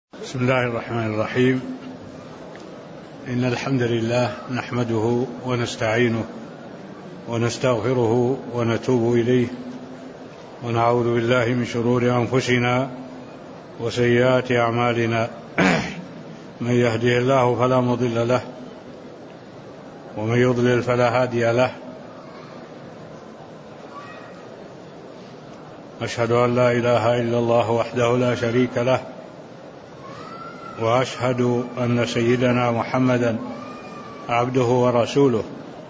بسم الله الرحمن الرحيم. إن الحمد لله نحمده ونستعينه ونستغفره ونتوب إليه ونعوذ بالله من شرور أنفسنا وسيئات أعمالنا. من يهده الله فلا مضل له ومن يضلل فلا هادي له. أشهد أن لا إله إلا الله وحده لا شريك له، وأشهد أن سيدنا محمدا عبده ورسوله،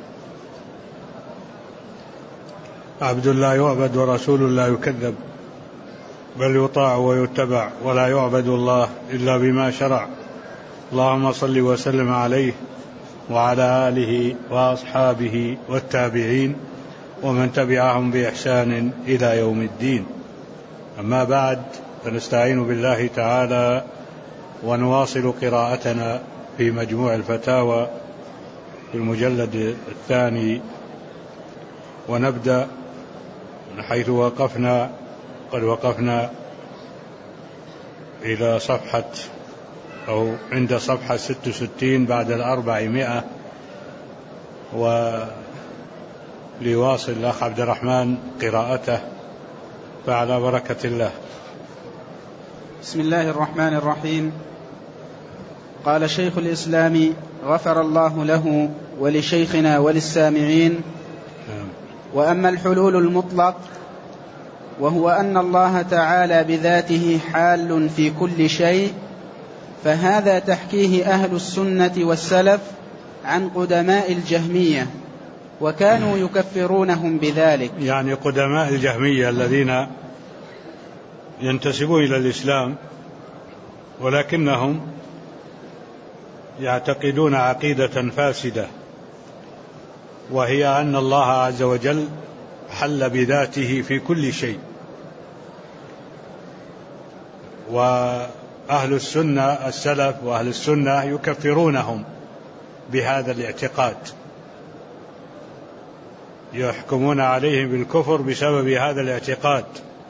عبد لا يعبد ورسول لا يكذب، بل يطاع ويتبع، ولا يعبد الله إلا بما شرع. اللهم صل وسلم عليه وعلى آله وأصحابه والتابعين ومن تبعهم بإحسان إلى يوم الدين. أما بعد، فنستعين بالله تعالى ونواصل قراءتنا في مجموع الفتاوى في المجلد الثاني، ونبدأ من حيث وقفنا. قد وقفنا إلى صفحة أو عند صفحة 66 بعد 400، وليواصل الأخ عبد الرحمن قراءته فعلى بركة الله. بسم الله الرحمن الرحيم. قال شيخ الإسلام غفر الله له ولشيخنا وللسامعين: وأما الحلول المطلق، وهو أن الله تعالى بذاته حال في كل شيء، فهذا تحكيه أهل السنة والسلف عن قدماء الجهمية، وكانوا يكفرونهم بذلك. يعني قدماء الجهمية الذين ينتسبون إلى الإسلام ولكنهم يعتقدون عقيدة فاسدة، وهي أن الله عز وجل حل بذاته في كل شيء. وأهل السنة السلف وأهل السنة يكفرونهم بهذا الاعتقاد، يحكمون عليهم بالكفر بسبب هذا الاعتقاد.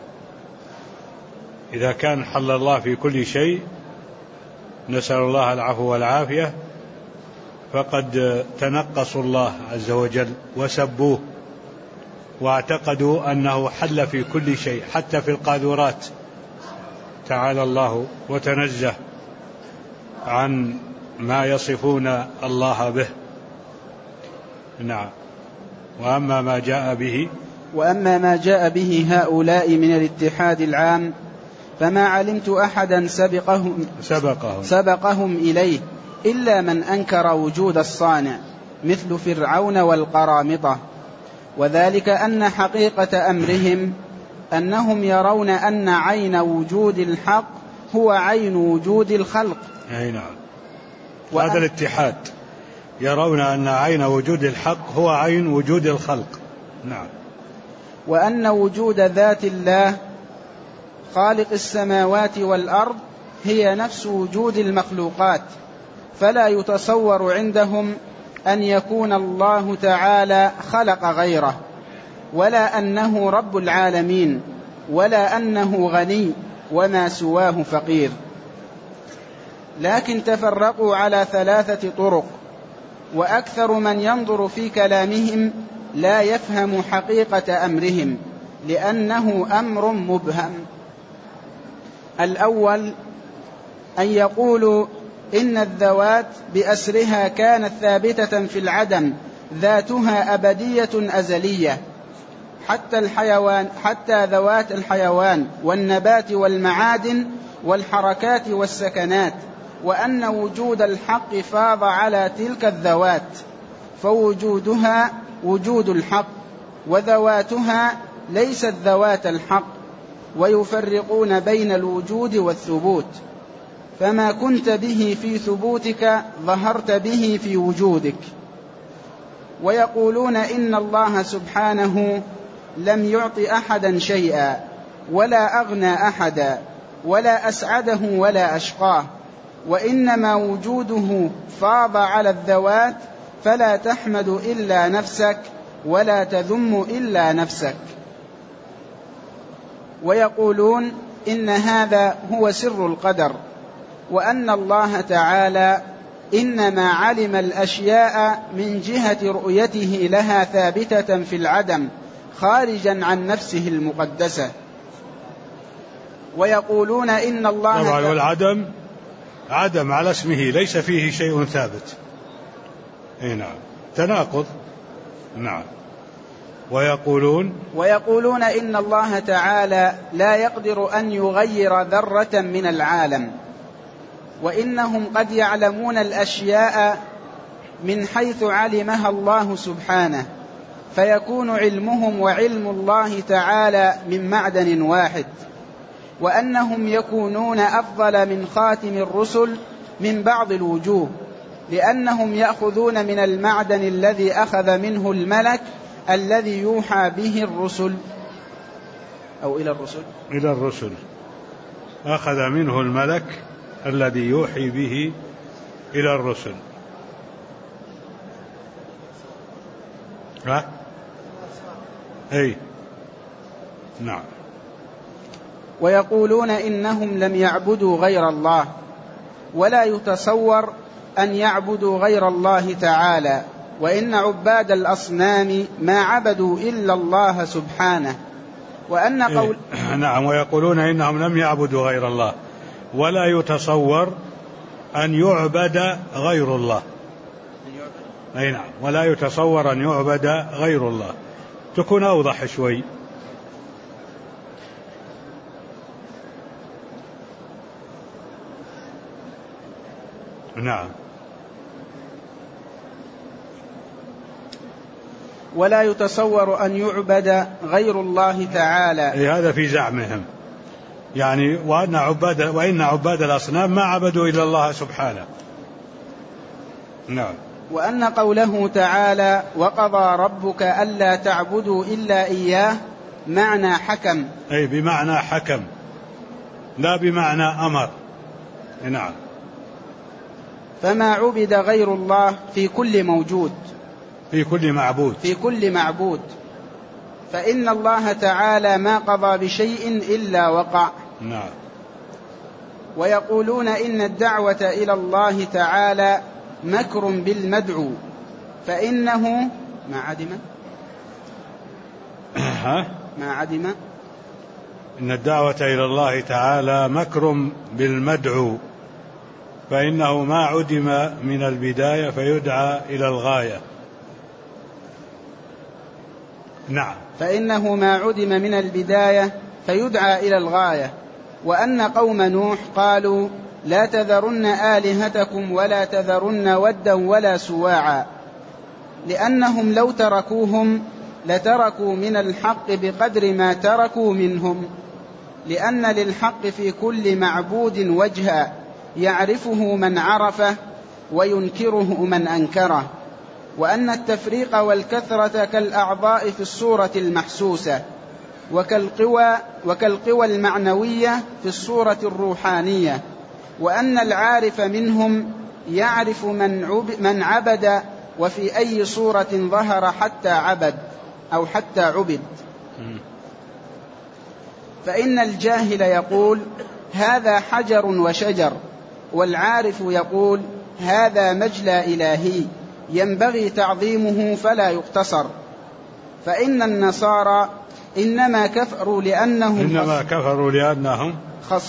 إذا كان حل الله في كل شيء، نسأل الله العفو والعافية، فقد تنقصوا الله عز وجل وسبوه، واعتقدوا أنه حل في كل شيء حتى في القاذورات. تعالى الله وتنزه عن ما يصفون الله به. نعم. وأما ما جاء به هؤلاء من الاتحاد العام، فما علمت أحدا سبقهم إليه إلا من أنكر وجود الصانع، مثل فرعون والقرامطة. وذلك أن حقيقة أمرهم أنهم يرون أن عين وجود الحق هو عين وجود الخلق. أي نعم. هذا الاتحاد، يرون أن عين وجود الحق هو عين وجود الخلق. نعم. وأن وجود ذات الله خالق السماوات والأرض هي نفس وجود المخلوقات، فلا يتصور عندهم أن يكون الله تعالى خلق غيره، ولا أنه رب العالمين، ولا أنه غني وما سواه فقير. لكن تفرقوا على 3 طرق، وأكثر من ينظر في كلامهم لا يفهم حقيقة أمرهم، لأنه أمر مبهم. الأول أن يقولوا إن الذوات بأسرها كانت ثابتة في العدم، ذاتها أبدية أزلية، حتى ذوات الحيوان والنبات والمعادن والحركات والسكنات، وأن وجود الحق فاض على تلك الذوات، فوجودها وجود الحق، وذواتها ليست ذوات الحق. ويفرقون بين الوجود والثبوت، فما كنت به في ثبوتك ظهرت به في وجودك. ويقولون إن الله سبحانه لم يعط أحدا شيئا، ولا أغنى أحدا، ولا أسعده ولا أشقاه، وإنما وجوده فاض على الذوات، فلا تحمد إلا نفسك ولا تذم إلا نفسك. ويقولون إن هذا هو سر القدر، وأن الله تعالى إنما علم الأشياء من جهة رؤيته لها ثابتة في العدم خارجا عن نفسه المقدسة. ويقولون إن الله طبعا والعدم عدم على اسمه ليس فيه شيء ثابت. نعم تناقض. نعم. ويقولون إن الله تعالى لا يقدر أن يغير ذرة من العالم، وإنهم قد يعلمون الأشياء من حيث علمها الله سبحانه، فيكون علمهم وعلم الله تعالى من معدن واحد، وأنهم يكونون أفضل من خاتم الرسل من بعض الوجوه، لأنهم يأخذون من المعدن الذي أخذ منه الملك الذي يوحى به الرسل أو إلى الرسل أخذ منه الملك الذي يوحي به إلى الرسل. نعم. ويقولون إنهم لم يعبدوا غير الله، ولا يتصور أن يعبدوا غير الله تعالى، وإن عباد الأصنام ما عبدوا إلا الله سبحانه. وأن قول نعم. ويقولون إنهم لم يعبدوا غير الله، ولا يتصور أن يعبد غير الله. نعم. ولا يتصور أن يعبد غير الله، تكون أوضح شوي. نعم. ولا يتصور أن يعبد غير الله تعالى. هذا في زعمهم يعني، وإن عباد الأصنام ما عبدوا إلا الله سبحانه. نعم. وأن قوله تعالى وقضى ربك ألا تعبدوا إلا إياه معنى حكم، أي بمعنى حكم لا بمعنى أمر. نعم. فما عبد غير الله في كل موجود، في كل معبود، فإن الله تعالى ما قضى بشيء إلا وقع. نعم. ويقولون إن الدعوة إلى الله تعالى مكر بالمدعو، فإنه ما عدم إن الدعوة إلى الله تعالى مكر بالمدعو، فإنه ما عدم من البداية فيدعى إلى الغاية. نعم. فإنه ما عدم من البداية فيدعى إلى الغاية. وأن قوم نوح قالوا لا تذرن آلهتكم ولا تذرن ودا ولا سواعا، لأنهم لو تركوهم لتركوا من الحق بقدر ما تركوا منهم، لأن للحق في كل معبود وجها يعرفه من عرفه وينكره من أنكره. وأن التفريق والكثرة كالأعضاء في الصورة المحسوسة، وكالقوى المعنوية في الصورة الروحانية. وأن العارف منهم يعرف من عبد وفي أي صورة ظهر حتى عبد. فإن الجاهل يقول هذا حجر وشجر، والعارف يقول هذا مجلى إلهي ينبغي تعظيمه فلا يقتصر. فإن النصارى إنما كفروا لأنهم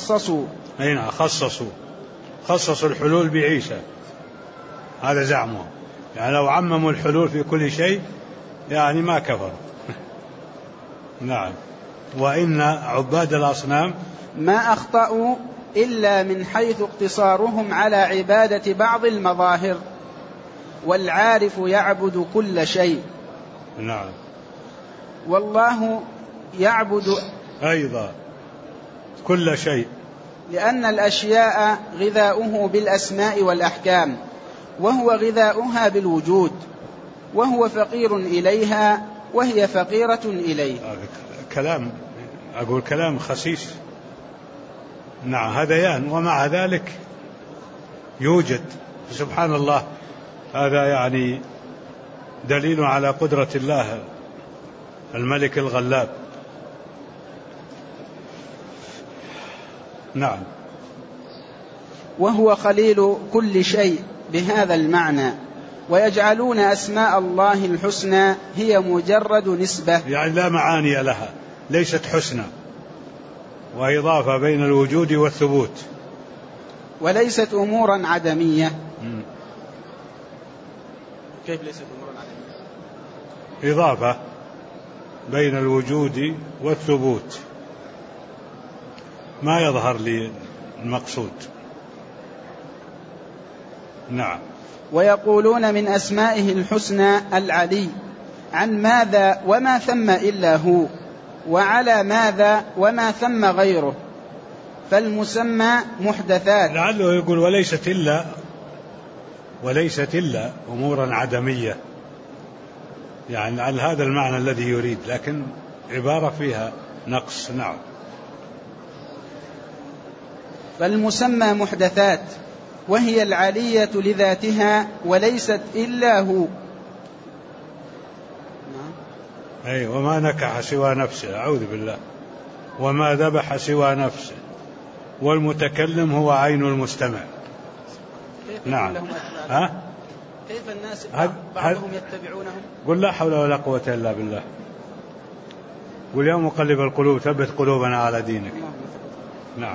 خصصوا الحلول بعيسى، هذا زعمهم. يعني لو عمموا الحلول في كل شيء يعني ما كفروا. نعم. وإن عباد الأصنام ما أخطأوا إلا من حيث اقتصارهم على عبادة بعض المظاهر، والعارف يعبد كل شيء. نعم. والله يعبد أيضا كل شيء، لأن الأشياء غذاؤه بالأسماء والأحكام، وهو غذاؤها بالوجود، وهو فقير إليها وهي فقيرة إليه. كلام خسيس. نعم. هذيان ومع ذلك يوجد. سبحان الله. هذا يعني دليل على قدرة الله الملك الغلاب. نعم. وهو خليل كل شيء بهذا المعنى، ويجعلون أسماء الله الحسنى هي مجرد نسبة، يعني لا معاني لها، ليست حسنى، وإضافة بين الوجود والثبوت، وليست أمورا عدمية. كيف ليست أمورا عدمية؟ إضافة بين الوجود والثبوت، ما يظهر لي المقصود. نعم. ويقولون من أسمائه الحسنى العلي، عن ماذا وما ثم إلا هو، وعلى ماذا وما ثم غيره، فالمسمى محدثات. لعله يقول وليست إلا أمورا عدمية، يعني على هذا المعنى الذي يريد، لكن عبارة فيها نقص. نعم. فالمسمى محدثات، وهي العلية لذاتها وليست إلا هو. أي وما نكح سوى نفسه، أعوذ بالله، وما ذبح سوى نفسه، والمتكلم هو عين المستمع. نعم. كيف الناس بعضهم يتبعونهم؟ قل لا حول ولا قوة إلا بالله. قل يا مقلب القلوب ثبت قلوبنا على دينك. نعم.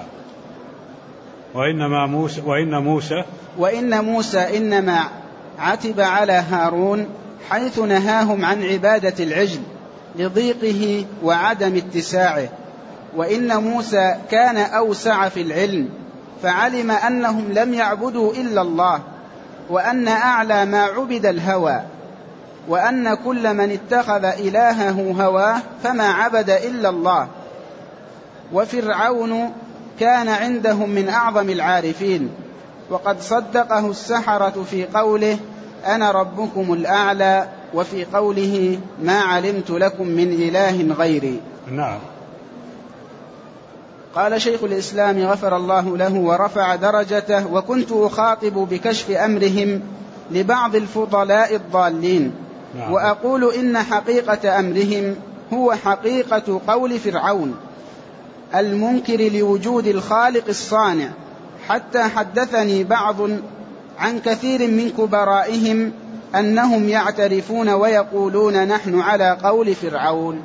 وإن موسى إنما عتب على هارون حيث نهاهم عن عبادة العجل لضيقه وعدم اتساعه، وإن موسى كان أوسع في العلم فعلم أنهم لم يعبدوا إلا الله، وأن أعلى ما عبد الهوى، وأن كل من اتخذ إلهه هواه فما عبد إلا الله. وفرعون كان عندهم من أعظم العارفين، وقد صدقه السحرة في قوله أنا ربكم الأعلى، وفي قوله ما علمت لكم من إله غيري. نعم. قال شيخ الإسلام غفر الله له ورفع درجته: وكنت أخاطب بكشف أمرهم لبعض الفضلاء الضالين. نعم. وأقول إن حقيقة أمرهم هو حقيقة قول فرعون المنكر لوجود الخالق الصانع، حتى حدثني بعض عن كثير من كبرائهم أنهم يعترفون ويقولون نحن على قول فرعون.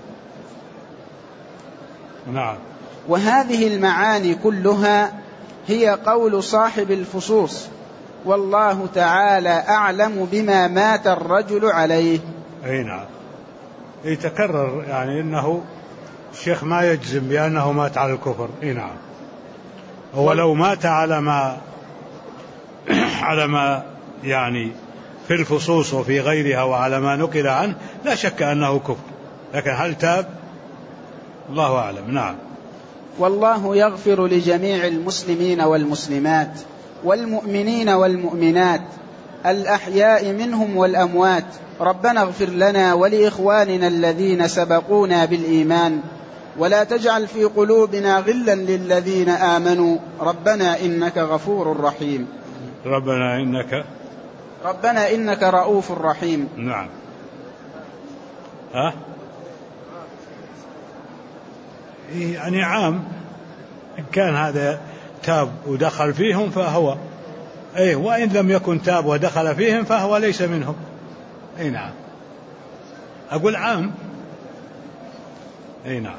نعم. وهذه المعاني كلها هي قول صاحب الفصوص، والله تعالى أعلم بما مات الرجل عليه. أي نعم. يتكرر يعني إنه الشيخ ما يجزم بأنه مات على الكفر. أي نعم. ولو مات على ما يعني في الفصوص وفي غيرها وعلى ما نقل عنه لا شك أنه كفر، لكن هل تاب؟ الله أعلم. نعم. والله يغفر لجميع المسلمين والمسلمات والمؤمنين والمؤمنات الأحياء منهم والأموات. ربنا اغفر لنا ولإخواننا الذين سبقونا بالإيمان، ولا تجعل في قلوبنا غلا للذين آمنوا ربنا إنك غفور رحيم. ربنا إنك رؤوف رحيم. نعم. يعني عام، إن كان هذا تاب ودخل فيهم فهو وإن لم يكن تاب ودخل فيهم فهو ليس منهم. نعم. أقول عام. نعم.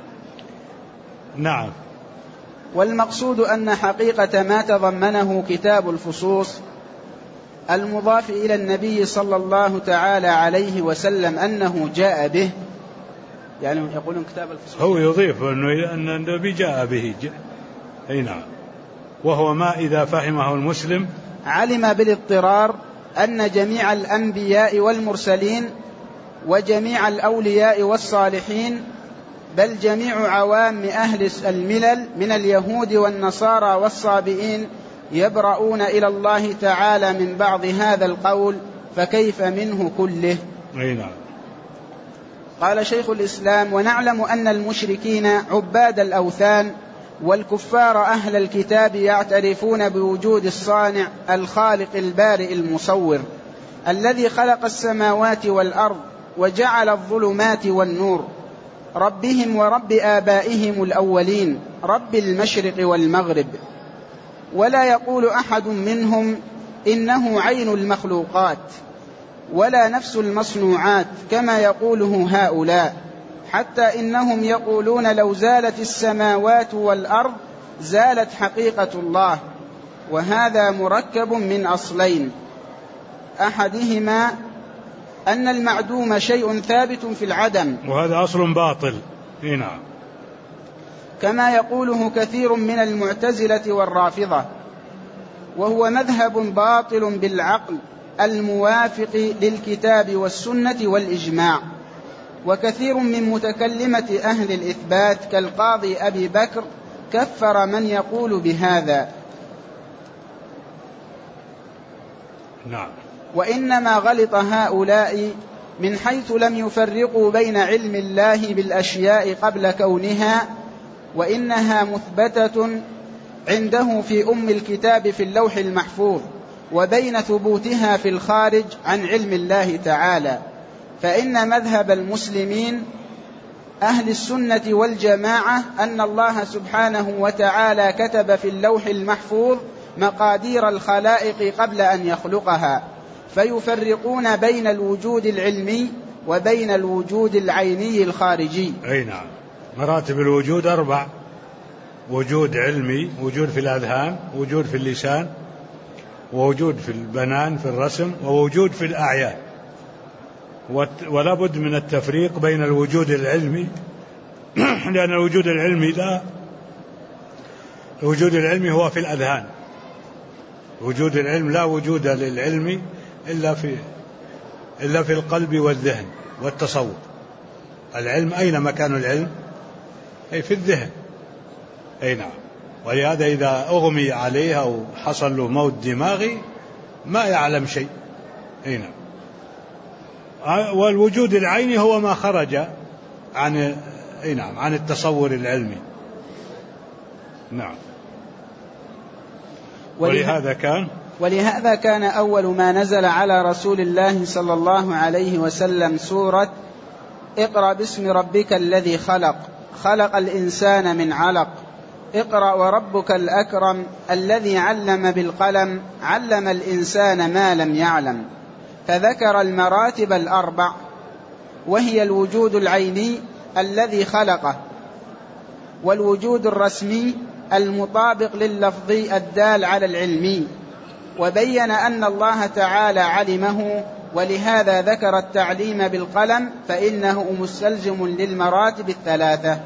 نعم. والمقصود أن حقيقة ما تضمنه كتاب الفصوص المضاف إلى النبي صلى الله تعالى عليه وسلم أنه جاء به، يعني يقولون كتاب الفصوص هو يضيف أن النبي جاء به. نعم. وهو ما إذا فهمه المسلم علم بالاضطرار أن جميع الأنبياء والمرسلين وجميع الأولياء والصالحين بل جميع عوام أهل الملل من اليهود والنصارى والصابئين يبرؤون إلى الله تعالى من بعض هذا القول، فكيف منه كله؟ نعم. قال شيخ الإسلام: ونعلم أن المشركين عباد الأوثان والكفار أهل الكتاب يعترفون بوجود الصانع الخالق البارئ المصور الذي خلق السماوات والأرض وجعل الظلمات والنور، ربهم ورب آبائهم الأولين، رب المشرق والمغرب. ولا يقول أحد منهم إنه عين المخلوقات ولا نفس المصنوعات كما يقوله هؤلاء، حتى إنهم يقولون لو زالت السماوات والأرض زالت حقيقة الله، وهذا مركب من أصلين: أحدهما أن المعدوم شيء ثابت في العدم، وهذا أصل باطل. نعم. كما يقوله كثير من المعتزلة والرافضة، وهو مذهب باطل بالعقل الموافق للكتاب والسنة والإجماع. وكثير من متكلمة أهل الإثبات كالقاضي أبي بكر كفر من يقول بهذا. نعم. وإنما غلط هؤلاء من حيث لم يفرقوا بين علم الله بالأشياء قبل كونها، وإنها مثبتة عنده في أم الكتاب في اللوح المحفوظ، وبين ثبوتها في الخارج عن علم الله تعالى. فإن مذهب المسلمين أهل السنة والجماعة أن الله سبحانه وتعالى كتب في اللوح المحفوظ مقادير الخلائق قبل أن يخلقها، فيفرقون بين الوجود العلمي وبين الوجود العيني الخارجي. أي نعم. مراتب الوجود 4: وجود علمي، وجود في الأذهان، وجود في اللسان، ووجود في البنان في الرسم، ووجود في الأعيان. ولا بد من التفريق بين الوجود العلمي لأن الوجود العلمي هو في الأذهان. وجود العلم لا وجود للعلم إلا في القلب والذهن والتصور. العلم أين مكان العلم؟ أي في الذهن. أي نعم. ولهذا إذا أغمي عليه أو حصل له موت دماغي ما يعلم شيء. أي نعم. والوجود العيني هو ما خرج عن التصور العلمي. نعم. ولهذا كان أول ما نزل على رسول الله صلى الله عليه وسلم سورة اقرأ باسم ربك الذي خلق الإنسان من علق، اقرأ وربك الأكرم الذي علم بالقلم علم الإنسان ما لم يعلم. فذكر المراتب 4، وهي الوجود العيني الذي خلقه، والوجود الرسمي المطابق لللفظي الدال على العلمي، وبين أن الله تعالى علمه، ولهذا ذكر التعليم بالقلم فإنه مستلزم للمراتب 3.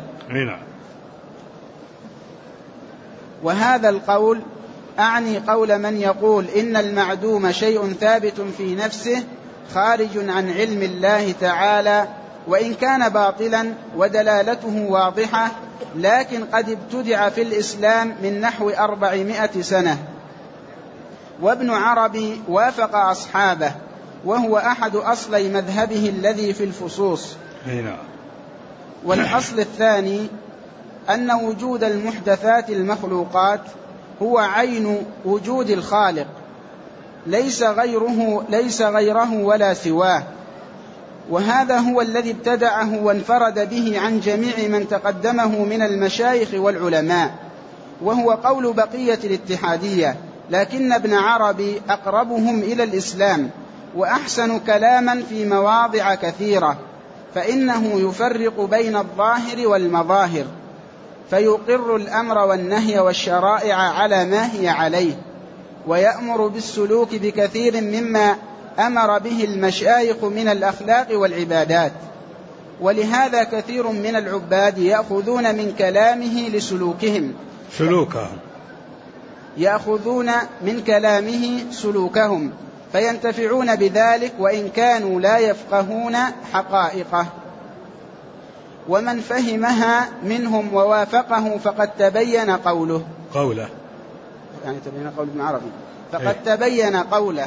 وهذا القول أعني قول من يقول إن المعدوم شيء ثابت في نفسه خارج عن علم الله تعالى، وإن كان باطلا ودلالته واضحة، لكن قد ابتدع في الإسلام من نحو 400 سنة. وابن عربي وافق أصحابه، وهو أحد أصلي مذهبه الذي في الفصوص. والأصل الثاني أن وجود المحدثات المخلوقات هو عين وجود الخالق، ليس غيره ولا سواه، وهذا هو الذي ابتدعه وانفرد به عن جميع من تقدمه من المشايخ والعلماء، وهو قول بقية الاتحادية، لكن ابن عربي أقربهم إلى الإسلام وأحسن كلاما في مواضع كثيرة، فإنه يفرق بين الظاهر والمظاهر، فيقر الأمر والنهي والشرائع على ما هي عليه، ويأمر بالسلوك بكثير مما أمر به المشايخ من الأخلاق والعبادات. ولهذا كثير من العباد يأخذون من كلامه لسلوكهم يأخذون من كلامه سلوكهم فينتفعون بذلك وإن كانوا لا يفقهون حقائقه. ومن فهمها منهم ووافقه فقد تبين قوله يعني تبين قول ابن عربي فقد تبين قوله.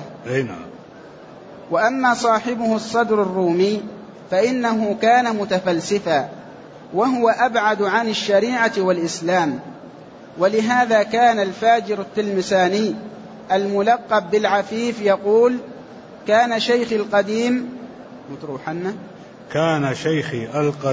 وأما صاحبه الصدر الرومي فإنه كان متفلسفا، وهو أبعد عن الشريعة والإسلام. ولهذا كان الفاجر التلمساني الملقب بالعفيف يقول: كان شيخي القديم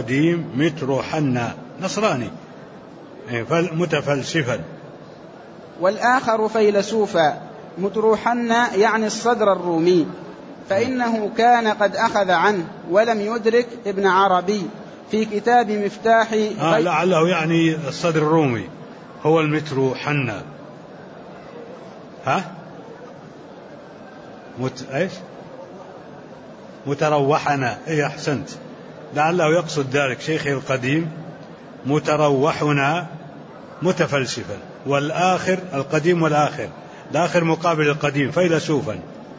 متروحنا نصراني متفلسفا. والآخر فيلسوفا مطروحنا يعني الصدر الرومي، فإنه كان قد أخذ عنه ولم يدرك ابن عربي في كتاب مفتاح لعله يعني الصدر الرومي هو المتروحنا. ايش متروحنا؟ أحسنت، لعله يقصد ذلك شيخه القديم متروحنا متفلسفا، والآخر القديم والآخر، الآخر مقابل القديم فيلسوفا،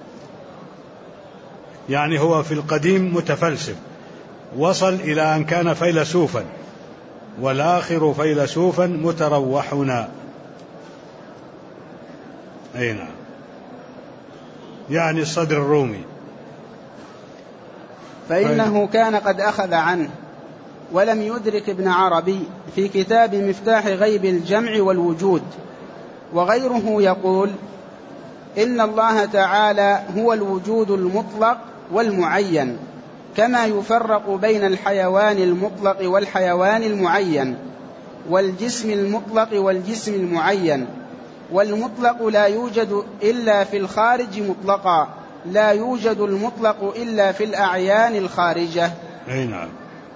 يعني هو في القديم متفلسف وصل إلى أن كان فيلسوفا، والآخر فيلسوفا متروحنا. أي نعم، يعني الصدر الرومي. فإنه كان قد أخذ عنه ولم يدرك ابن عربي في كتاب مفتاح غيب الجمع والوجود. وغيره يقول إن الله تعالى هو الوجود المطلق والمعين، كما يفرق بين الحيوان المطلق والحيوان المعين، والجسم المطلق والجسم المعين. والمطلق لا يوجد إلا في الخارج مطلقا، لا يوجد المطلق إلا في الأعيان الخارجة. أي نعم.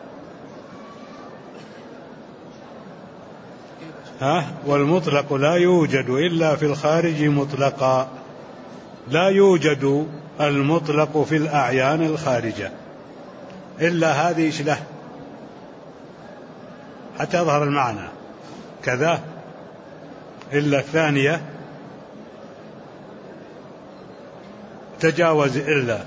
والمطلق لا يوجد إلا في الخارج مطلقا، لا يوجد المطلق في الأعيان الخارجة، إلا هذه إيش له حتى يظهر المعنى كذا، إلا الثانية تجاوز إلا.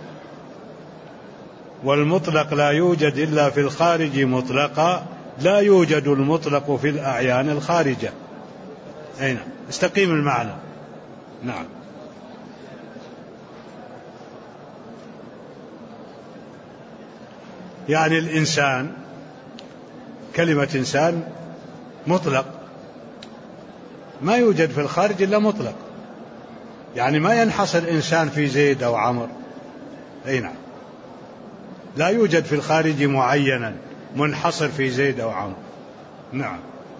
والمطلق لا يوجد إلا في الخارج مطلقا، لا يوجد المطلق في الأعيان الخارجة. أين استقيم المعنى. نعم. يعني الإنسان، كلمة إنسان مطلق، ما يوجد في الخارج إلا مطلق، يعني ما ينحصر إنسان في زيد أو عمر. أي نعم، لا يوجد في الخارج معينا منحصر في زيد أو عمر. نعم.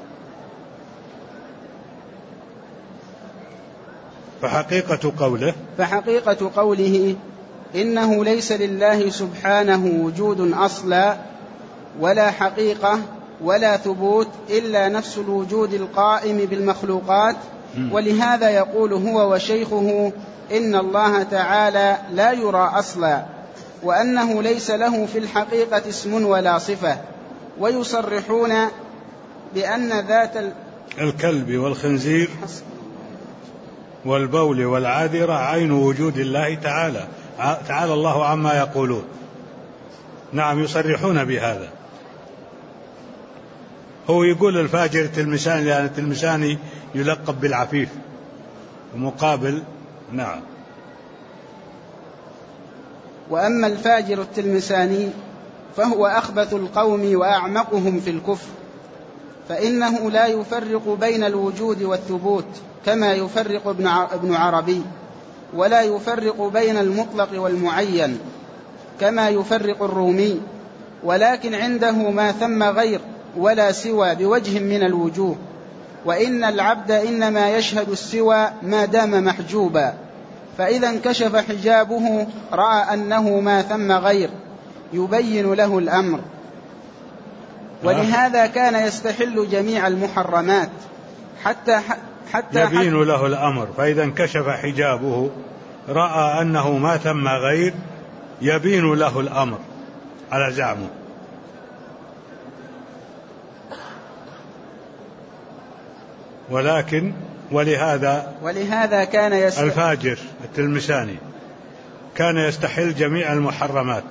فحقيقة قوله إنه ليس لله سبحانه وجود أصلا ولا حقيقة ولا ثبوت إلا نفس الوجود القائم بالمخلوقات. ولهذا يقول هو وشيخه إن الله تعالى لا يرى أصلا، وأنه ليس له في الحقيقة اسم ولا صفة. ويصرحون بأن ذات الكلب والخنزير والبول والعاذرة عين وجود الله تعالى، تعالى الله عما يقولون. نعم، يصرحون بهذا. هو يقول الفاجر التلمساني، لأن التلمساني يلقب بالعفيف مقابل. نعم. وأما الفاجر التلمساني فهو أخبث القوم وأعمقهم في الكفر، فإنه لا يفرق بين الوجود والثبوت كما يفرق ابن عربي، ولا يفرق بين المطلق والمعين كما يفرق الرومي، ولكن عنده ما ثم غير ولا سوى بوجه من الوجوه. وإن العبد إنما يشهد السوى ما دام محجوبا، فإذا انكشف حجابه رأى أنه ما ثم غير يبين له الأمر. ولهذا كان يستحل جميع المحرمات حتى يبين له الأمر. فإذا انكشف حجابه رأى أنه ما ثم غير يبين له الأمر على زعمه. ولهذا كان الفاجر التلمساني كان يستحل جميع المحرمات،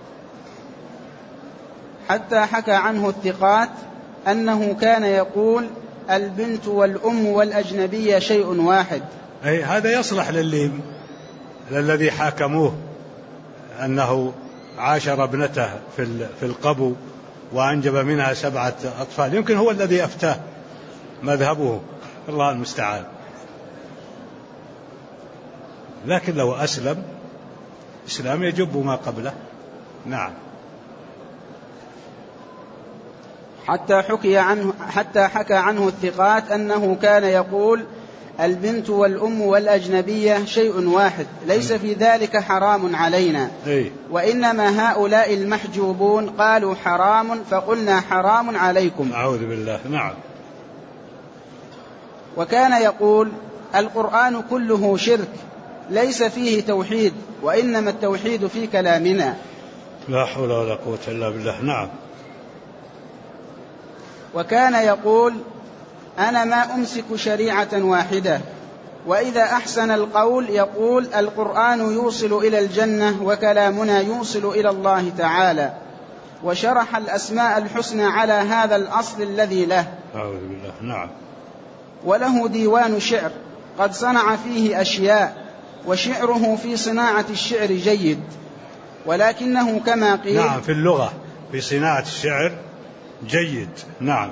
حتى حكى عنه الثقات أنه كان يقول البنت والأم والأجنبية شيء واحد. أي هذا يصلح للذي حاكموه أنه عاشر ابنته في القبو وأنجب منها 7 أطفال، يمكن هو الذي أفتاه مذهبه، الله المستعان. لكن لو أسلم إسلام يجب ما قبله. نعم. حتى حكى عنه الثقات أنه كان يقول البنت والأم والأجنبية شيء واحد، ليس في ذلك حرام علينا، وإنما هؤلاء المحجوبون قالوا حرام فقلنا حرام عليكم. أعوذ بالله. نعم. وكان يقول القرآن كله شرك ليس فيه توحيد، وإنما التوحيد في كلامنا. لا حول ولا قوة إلا بالله. نعم. وكان يقول أنا ما أمسك شريعة واحدة، وإذا أحسن القول يقول القرآن يوصل إلى الجنة وكلامنا يوصل إلى الله تعالى، وشرح الأسماء الحسنى على هذا الأصل الذي له. أعوذ بالله. نعم. وله ديوان شعر قد صنع فيه أشياء، وشعره في صناعة الشعر جيد، ولكنه كما قيل. نعم، في اللغة في صناعة الشعر جيد. نعم،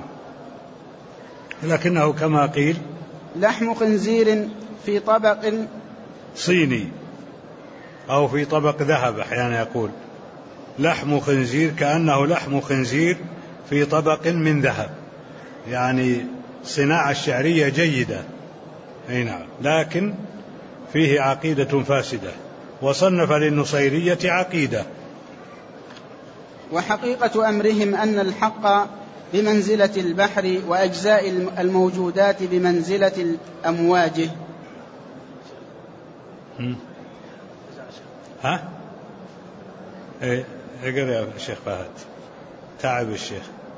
لكنه كما قيل لحم خنزير في طبق صيني أو في طبق ذهب. أحيانا يقول لحم خنزير، كأنه لحم خنزير في طبق من ذهب، يعني صناعة الشعرية جيدة. أي نعم، لكن فيه عقيدة فاسدة، وصنف للنصيرية عقيدة. وحقيقة أمرهم أن الحق بمنزلة البحر، وأجزاء الموجودات بمنزلة الأمواج. ها؟ اقرأ يا شيخ فهد، تعب الشيخ.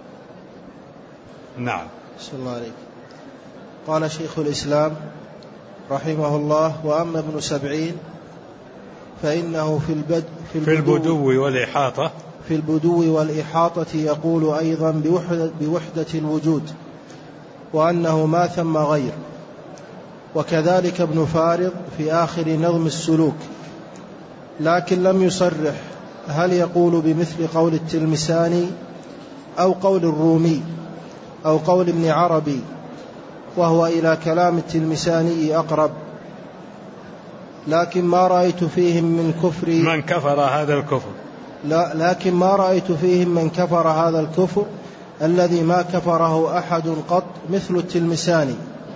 نعم. بسم الله عليك. قال شيخ الإسلام رحمه الله: وأما ابن سبعين فإنه في البدو والإحاطة في البدو والإحاطة يقول أيضا بوحدة الوجود، وأنه ما ثم غير. وكذلك ابن فارض في آخر نظم السلوك، لكن لم يصرح هل يقول بمثل قول التلمساني أو قول الرومي أو قول ابن عربي، وهو إلى كلام التلمساني أقرب. لكن ما رأيت فيهم من كفر من كفر هذا الكفر لكن ما رأيت فيهم من كفر هذا الكفر الذي ما كفره أحد قط مثل التلمساني.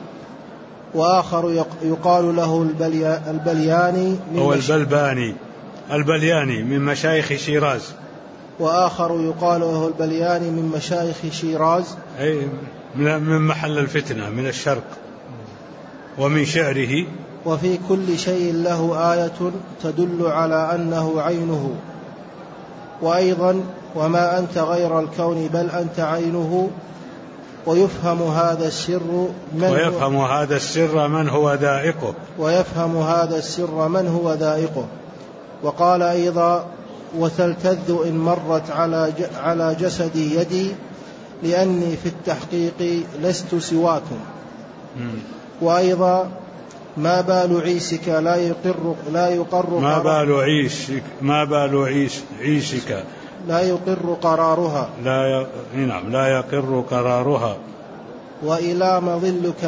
وآخر يقال له البلياني أو البلياني من مشايخ شيراز. وآخر يقال له البلياني من مشايخ شيراز، أي من محل الفتنة من الشرق. ومن شعره: وفي كل شيء له آية تدل على أنه عينه. وأيضا: وما أنت غير الكون بل أنت عينه. ويفهم هذا السر من هو ذائقه. وقال أيضا: وتلتذ إن مرت على جسدي يدي لأني في التحقيق لست سواكم. وأيضا: ما بال عيسك ما بال عيشك لا يقر قرارها لا يقر قرارها. وإلى مظلك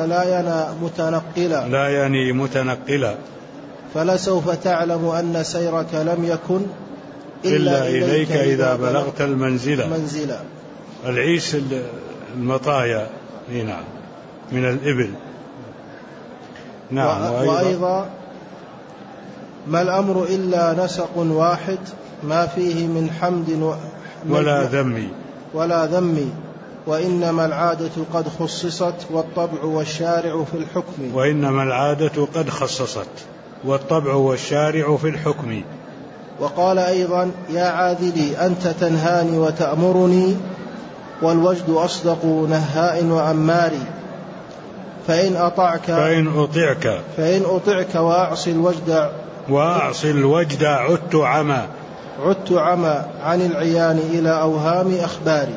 لا يني متنقلا. فلسوف تعلم أن سيرك لم يكن إلا إليك إذا بلغت المنزلة. العيس المطايا من الإبل. نعم. وأيضا: ما الأمر إلا نسق واحد ما فيه من حمد ولا ذم. وإنما العادة قد خصصت والطبع والشارع في الحكم. وقال أيضا: يا عاذلي أنت تنهاني وتأمرني، والوجد أصدق نهاء وأماري. فإن أطعك وأعصي الوجد عدت عمى عن العيان إلى أوهام أخباري.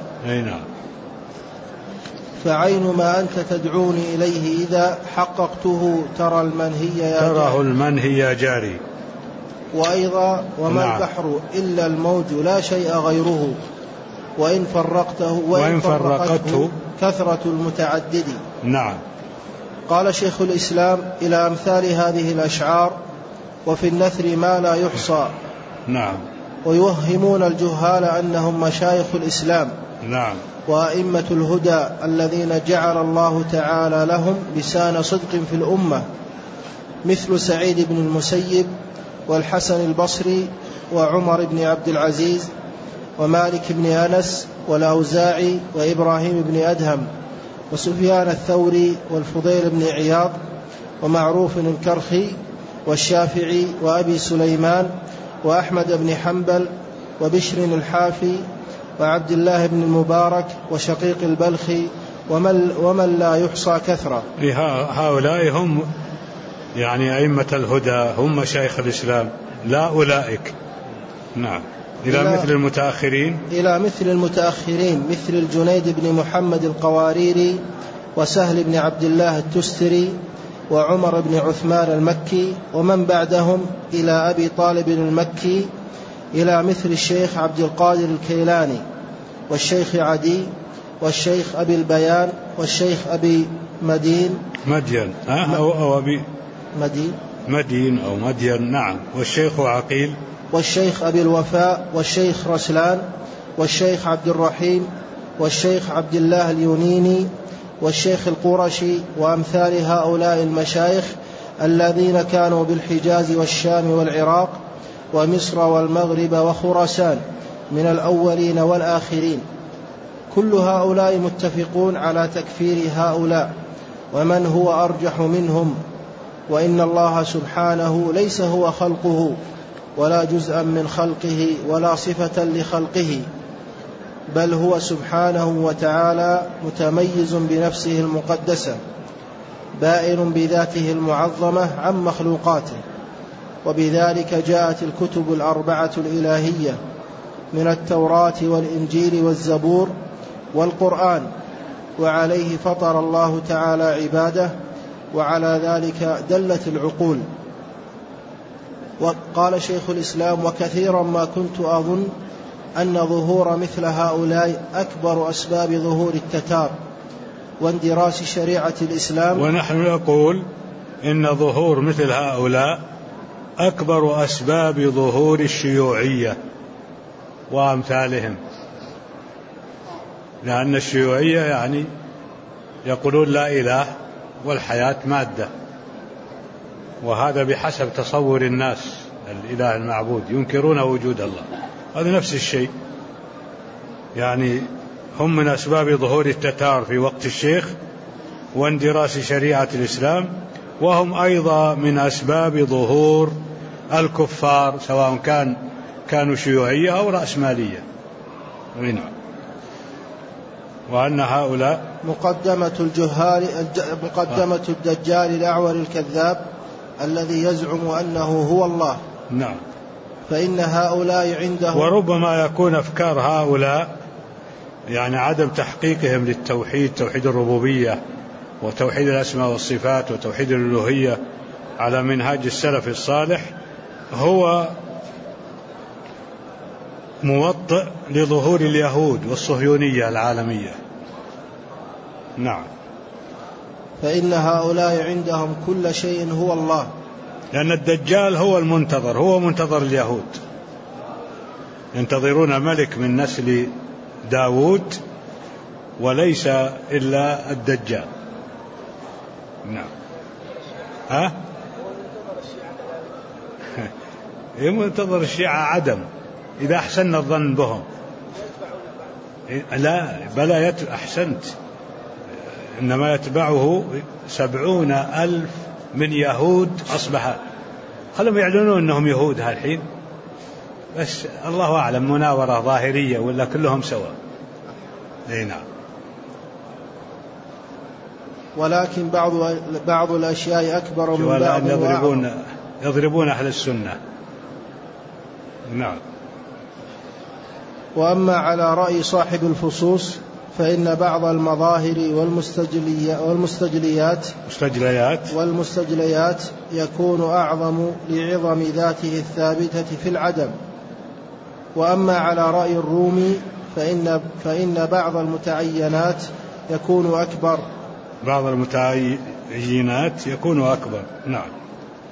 فعين ما أنت تدعوني إليه إذا حققته ترى المنهي جاري. وأيضا: وما البحر إلا الموج لا شيء غيره، وإن فرقته كثرة المتعدد. نعم. قال شيخ الإسلام: إلى أمثال هذه الأشعار وفي النثر ما لا يحصى. نعم. ويوهمون الجهال أنهم مشايخ الإسلام. نعم. وأئمة الهدى الذين جعل الله تعالى لهم لسان صدق في الأمة مثل سعيد بن المسيب والحسن البصري وعمر بن عبد العزيز ومالك بن أنس والأوزاعي وإبراهيم بن أدهم وسفيان الثوري والفضيل بن عياض ومعروف الكرخي والشافعي وأبي سليمان وأحمد بن حنبل وبشر الحافي وعبد الله بن المبارك وشقيق البلخي ومن لا يحصى كثرة. هؤلاء هم يعني أئمة الهدى، هم مشايخ الإسلام، لا أولئك. نعم. إلى مثل المتأخرين مثل الجنيد بن محمد القواريري وسهل بن عبد الله التستري وعمر بن عثمان المكي ومن بعدهم إلى أبي طالب المكي، إلى مثل الشيخ عبد القادر الكيلاني والشيخ عدي والشيخ أبي البيان والشيخ أبي مدين أو أبي مدين أو مدين. نعم. والشيخ عقيل والشيخ أبي الوفاء والشيخ رسلان والشيخ عبد الرحيم والشيخ عبد الله اليونيني والشيخ القرشي وأمثال هؤلاء المشايخ الذين كانوا بالحجاز والشام والعراق ومصر والمغرب وخراسان من الأولين والآخرين. كل هؤلاء متفقون على تكفير هؤلاء ومن هو أرجح منهم، وإن الله سبحانه ليس هو خلقه ولا جزءا من خلقه ولا صفة لخلقه، بل هو سبحانه وتعالى متميز بنفسه المقدسة بائن بذاته المعظمة عن مخلوقاته. وبذلك جاءت الكتب الأربعة الإلهية من التوراة والإنجيل والزبور والقرآن، وعليه فطر الله تعالى عباده، وعلى ذلك دلت العقول. وقال شيخ الإسلام: وكثيرا ما كنت أظن أن ظهور مثل هؤلاء أكبر أسباب ظهور التتار واندراس شريعة الإسلام. ونحن نقول إن ظهور مثل هؤلاء أكبر أسباب ظهور الشيوعية وأمثالهم، لأن الشيوعية يعني يقولون لا إله والحياة مادة، وهذا بحسب تصور الناس الإله المعبود، ينكرون وجود الله. هذا نفس الشيء، يعني هم من أسباب ظهور التتار في وقت الشيخ واندراس شريعة الإسلام، وهم أيضا من أسباب ظهور الكفار سواء كانوا شيوعية أو رأسمالية. وأن هؤلاء مقدمة الدجال الأعور الكذاب الذي يزعم أنه هو الله. نعم. فإن هؤلاء عندهم، وربما يكون أفكار هؤلاء يعني عدم تحقيقهم للتوحيد، توحيد الربوبية وتوحيد الأسماء والصفات وتوحيد الألوهية على منهاج السلف الصالح، هو موطئ لظهور اليهود والصهيونية العالمية. نعم. فإن هؤلاء عندهم كل شيء هو الله، لأن الدجال هو المنتظر، هو منتظر اليهود، ينتظرون ملك من نسل داود وليس إلا الدجال. نعم. منتظر الشيعة عدم إذا أحسن الظن بهم. لا بلا أحسنت، إنما يتبعه 70,000 من يهود أصبح، خلهم يعلنون أنهم يهود هالحين، بس الله أعلم مناورة ظاهرية ولا كلهم سوا. نعم. ولكن بعض الأشياء أكبر من بعض، يضربون أهل السنة. نعم. وأما على رأي صاحب الفصوص فإن بعض المظاهر والمستجليات يكون أعظم لعظم ذاته الثابتة في العدم. وأما على رأي الرومي فإن بعض المتعينات يكون أكبر. بعض المتعينات يكون أكبر. نعم.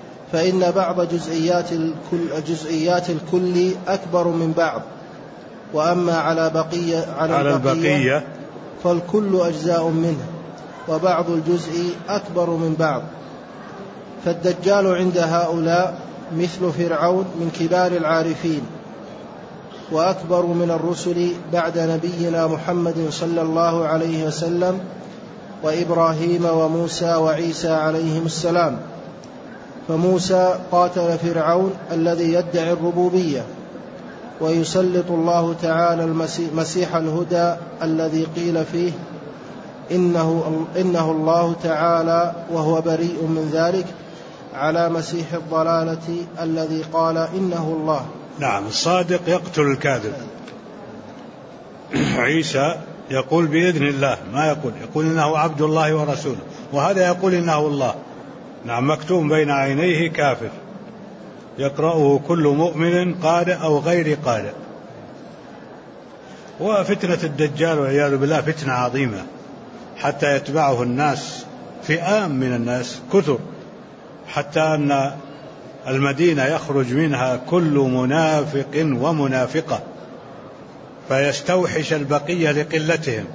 فإن بعض جزئيات الكل أكبر من بعض، وأما على البقية فالكل أجزاء منه، وبعض الجزء أكبر من بعض. فالدجال عند هؤلاء مثل فرعون من كبار العارفين، وأكبر من الرسل بعد نبينا محمد صلى الله عليه وسلم، وإبراهيم وموسى وعيسى عليهم السلام. فموسى قاتل فرعون الذي يدعي الربوبية، ويسلط الله تعالى المسيح الهدى الذي قيل فيه إنه الله تعالى وهو بريء من ذلك، على مسيح الضلالة الذي قال إنه الله. نعم، الصادق يقتل الكاذب. عيسى يقول بإذن الله، ما يقول إنه عبد الله ورسوله، وهذا يقول إنه الله. نعم، مكتوب بين عينيه كافر يقرأه كل مؤمن قارئ أو غير قارئ. وفتنة الدجال والعياذ بالله فتنة عظيمة، حتى يتبعه الناس، فئام من الناس كثر، حتى أن المدينة يخرج منها كل منافق ومنافقة، فيستوحش البقية لقلتهم،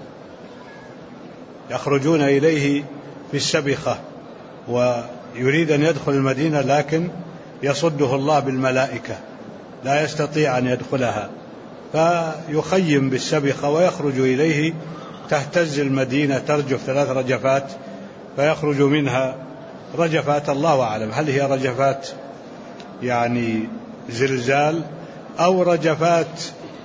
يخرجون إليه في السبخة، ويريد أن يدخل المدينة لكن يصده الله بالملائكة، لا يستطيع أن يدخلها، فيخيم بالسبخة ويخرج إليه، تهتز المدينة، ترجف 3 رجفات، فيخرج منها رجفات الله أعلم هل هي رجفات يعني زلزال أو رجفات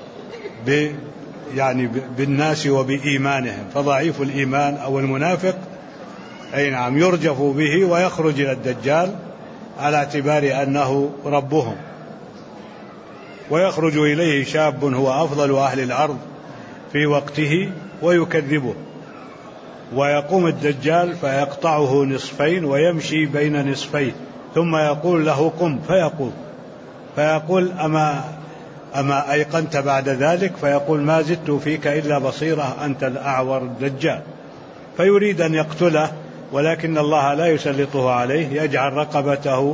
يعني بالناس وبإيمانهم، فضعيف الإيمان أو المنافق أي نعم يرجف به ويخرج إلى الدجال على اعتبار أنه ربهم. ويخرج إليه شاب هو أفضل أهل الأرض في وقته ويكذبه، ويقوم الدجال فيقطعه نصفين ويمشي بين نصفيه، ثم يقول له قم، فيقول أما أيقنت بعد ذلك؟ فيقول ما زدت فيك إلا بصيرة، أنت الأعور الدجال. فيريد أن يقتله، ولكن الله لا يسلطه عليه، يجعل رقبته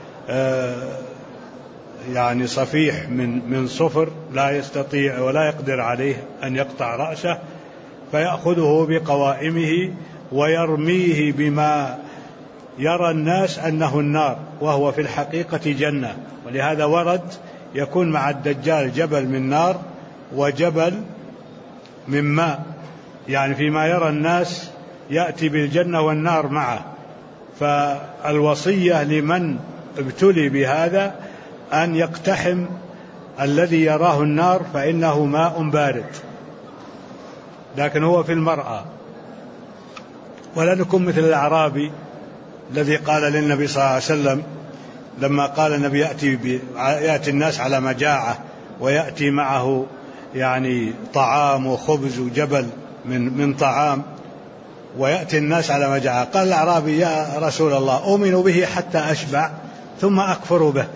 يعني صفيح من صفر، لا يستطيع ولا يقدر عليه أن يقطع رأسه، فيأخذه بقوائمه ويرميه بما يرى الناس أنه النار، وهو في الحقيقة جنة. ولهذا ورد يكون مع الدجال جبل من نار وجبل من ماء، يعني فيما يرى الناس يأتي بالجنة والنار معه. فالوصية لمن ابتلي بهذا أن يقتحم الذي يراه النار، فإنه ماء بارد، لكن هو في المرأى. ولا نكون مثل الأعرابي الذي قال للنبي صلى الله عليه وسلم لما قال النبي يأتي الناس على مجاعة ويأتي معه يعني طعام وخبز وجبل من طعام، ويأتي الناس على مجاعة، قال الأعرابي يا رسول الله أؤمن به حتى أشبع ثم أكفر به.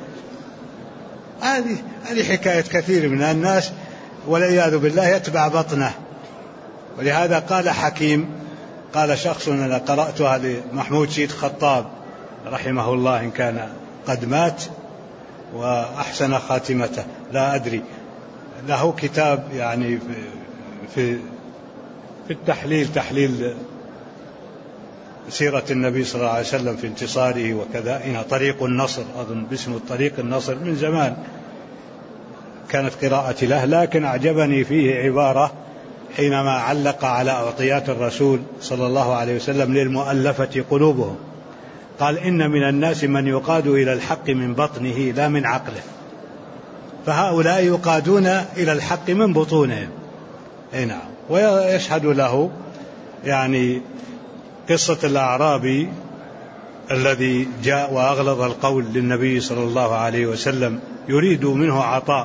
هذه حكاية كثير من الناس والعياذ بالله يتبع بطنه. ولهذا قال حكيم، قال شخص أنا قرأتها لمحمود سيد خطاب رحمه الله، إن كان قد مات وأحسن خاتمته لا أدري، له كتاب يعني في التحليل، تحليل سيرة النبي صلى الله عليه وسلم في انتصاره وكذا، إنها طريق النصر، أظن باسمه طريق النصر، من زمان كانت قراءتي له، لكن أعجبني فيه عبارة حينما علق على أعطيات الرسول صلى الله عليه وسلم للمؤلفة قلوبهم، قال إن من الناس من يقاد إلى الحق من بطنه لا من عقله، فهؤلاء يقادون إلى الحق من بطونهم. نعم. ويشهد له يعني قصة الأعرابي الذي جاء وأغلظ القول للنبي صلى الله عليه وسلم يريد منه عطاء،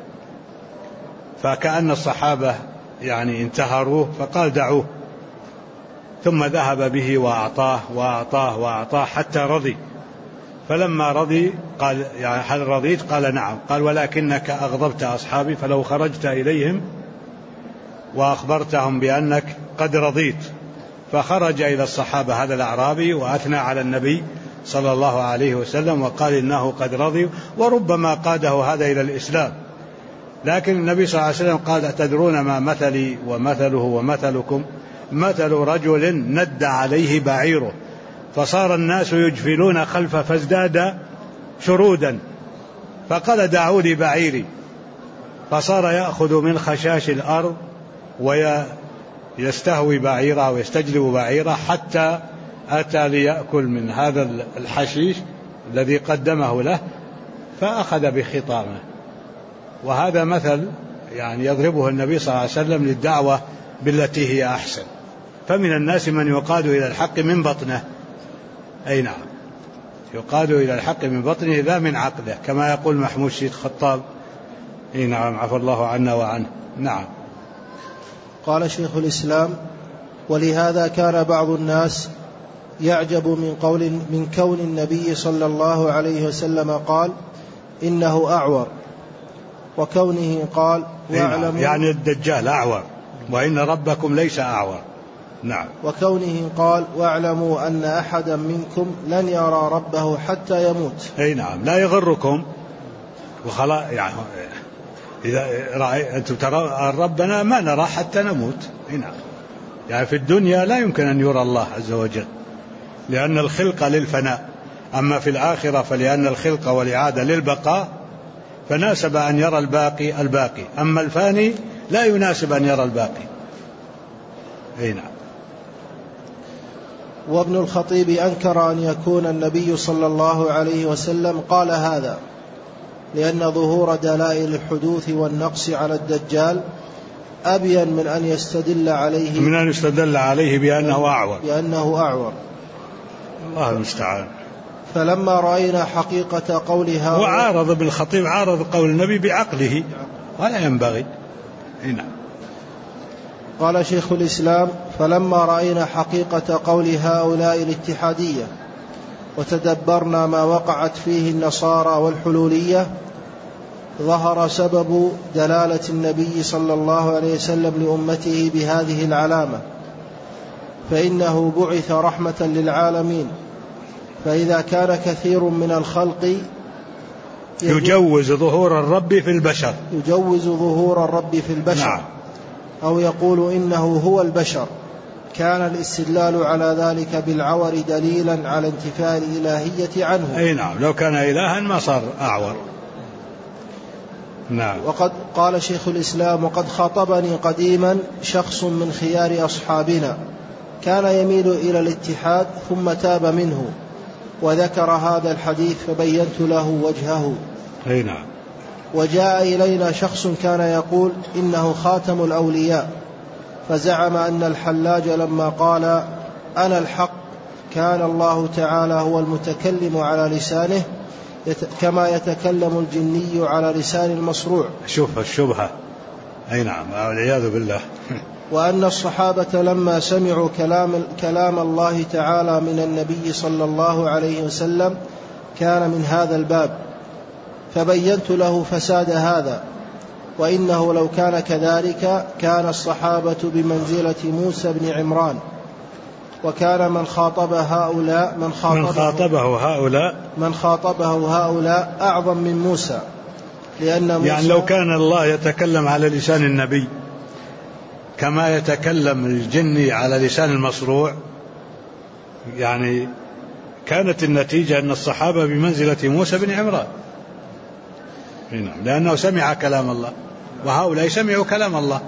فكأن الصحابة يعني انتهروه، فقال دعوه، ثم ذهب به وأعطاه حتى رضي. فلما رضي قال يعني هل رضيت؟ قال نعم. قال ولكنك أغضبت أصحابي، فلو خرجت إليهم وأخبرتهم بأنك قد رضيت. فخرج إلى الصحابة هذا الأعرابي وأثنى على النبي صلى الله عليه وسلم وقال إنه قد رضي، وربما قاده هذا إلى الإسلام، لكن النبي صلى الله عليه وسلم قال: أتدرون ما مثلي ومثله ومثلكم؟ مثل رجل ند عليه بعيره فصار الناس يجفلون خلفه فازداد شرودا، فقال: دعوا لي بعيري، فصار يأخذ من خشاش الأرض ويستهوي بعيره ويستجلب بعيره حتى أتى ليأكل من هذا الحشيش الذي قدمه له فأخذ بخطامه. وهذا مثل يعني يضربه النبي صلى الله عليه وسلم للدعوة بالتي هي أحسن. فمن الناس من يقاد إلى الحق من بطنه، أي نعم، يقاد إلى الحق من بطنه لا من عقله، كما يقول محمود شيخ خطاب. أي نعم، عفى الله عنا وعنه. نعم. قال شيخ الإسلام: ولهذا كان بعض الناس يعجب من كون النبي صلى الله عليه وسلم قال: إنه أعور، وكونه قال: واعلموا، يعني الدجال أعور وإن ربكم ليس أعور. نعم. وكونه قال: واعلموا أن أحدا منكم لن يرى ربه حتى يموت. أي نعم، لا يغركم وخلاص، يعني إذا أنتم ترى ربنا ما نرى حتى نموت. أي نعم، يعني في الدنيا لا يمكن أن يرى الله عز وجل لأن الخلق للفناء، أما في الآخرة فلأن الخلق والإعادة للبقاء، فناسب أن يرى الباقي، أما الفاني لا يناسب أن يرى الباقي. أي نعم. وابن الخطيب أنكر أن يكون النبي صلى الله عليه وسلم قال هذا، لأن ظهور دلائل الحدوث والنقص على الدجال أبين من أن يستدل عليه بأنه أعور. الله المستعان. فلما رأينا حقيقة قولها، وعارض ابن الخطيب عارض قول النبي بعقله ولا ينبغي. هنا قال شيخ الإسلام: فلما رأينا حقيقة قول هؤلاء الاتحادية وتدبرنا ما وقعت فيه النصارى والحلولية، ظهر سبب دلالة النبي صلى الله عليه وسلم لأمته بهذه العلامة، فإنه بعث رحمة للعالمين. فإذا كان كثير من الخلق يجوز ظهور الرب في البشر نعم. أو يقول إنه هو البشر، كان الاستدلال على ذلك بالعور دليلا على انتفاء الإلهية عنه. أي نعم، لو كان إلها ما صار أعور. نعم. وقد قال شيخ الإسلام: وقد خاطبني قديما شخص من خيار أصحابنا كان يميل إلى الاتحاد ثم تاب منه، وذكر هذا الحديث فبينت له وجهه. أي نعم. وجاء إلينا شخص كان يقول إنه خاتم الأولياء، فزعم أن الحلاج لما قال أنا الحق كان الله تعالى هو المتكلم على لسانه كما يتكلم الجني على لسان المصروع. شوف الشبهة. أي نعم، والعياذ بالله. وأن الصحابة لما سمعوا كلام الله تعالى من النبي صلى الله عليه وسلم كان من هذا الباب، فبينت له فساد هذا، وإنه لو كان كذلك كان الصحابة بمنزلة موسى بن عمران، وكان من خاطبه هؤلاء أعظم من موسى، لأن موسى يعني لو كان الله يتكلم على لسان النبي كما يتكلم الجني على لسان المصروع، يعني كانت النتيجة أن الصحابة بمنزلة موسى بن عمران، لأنه سمع كلام الله وهؤلاء سمعوا كلام الله.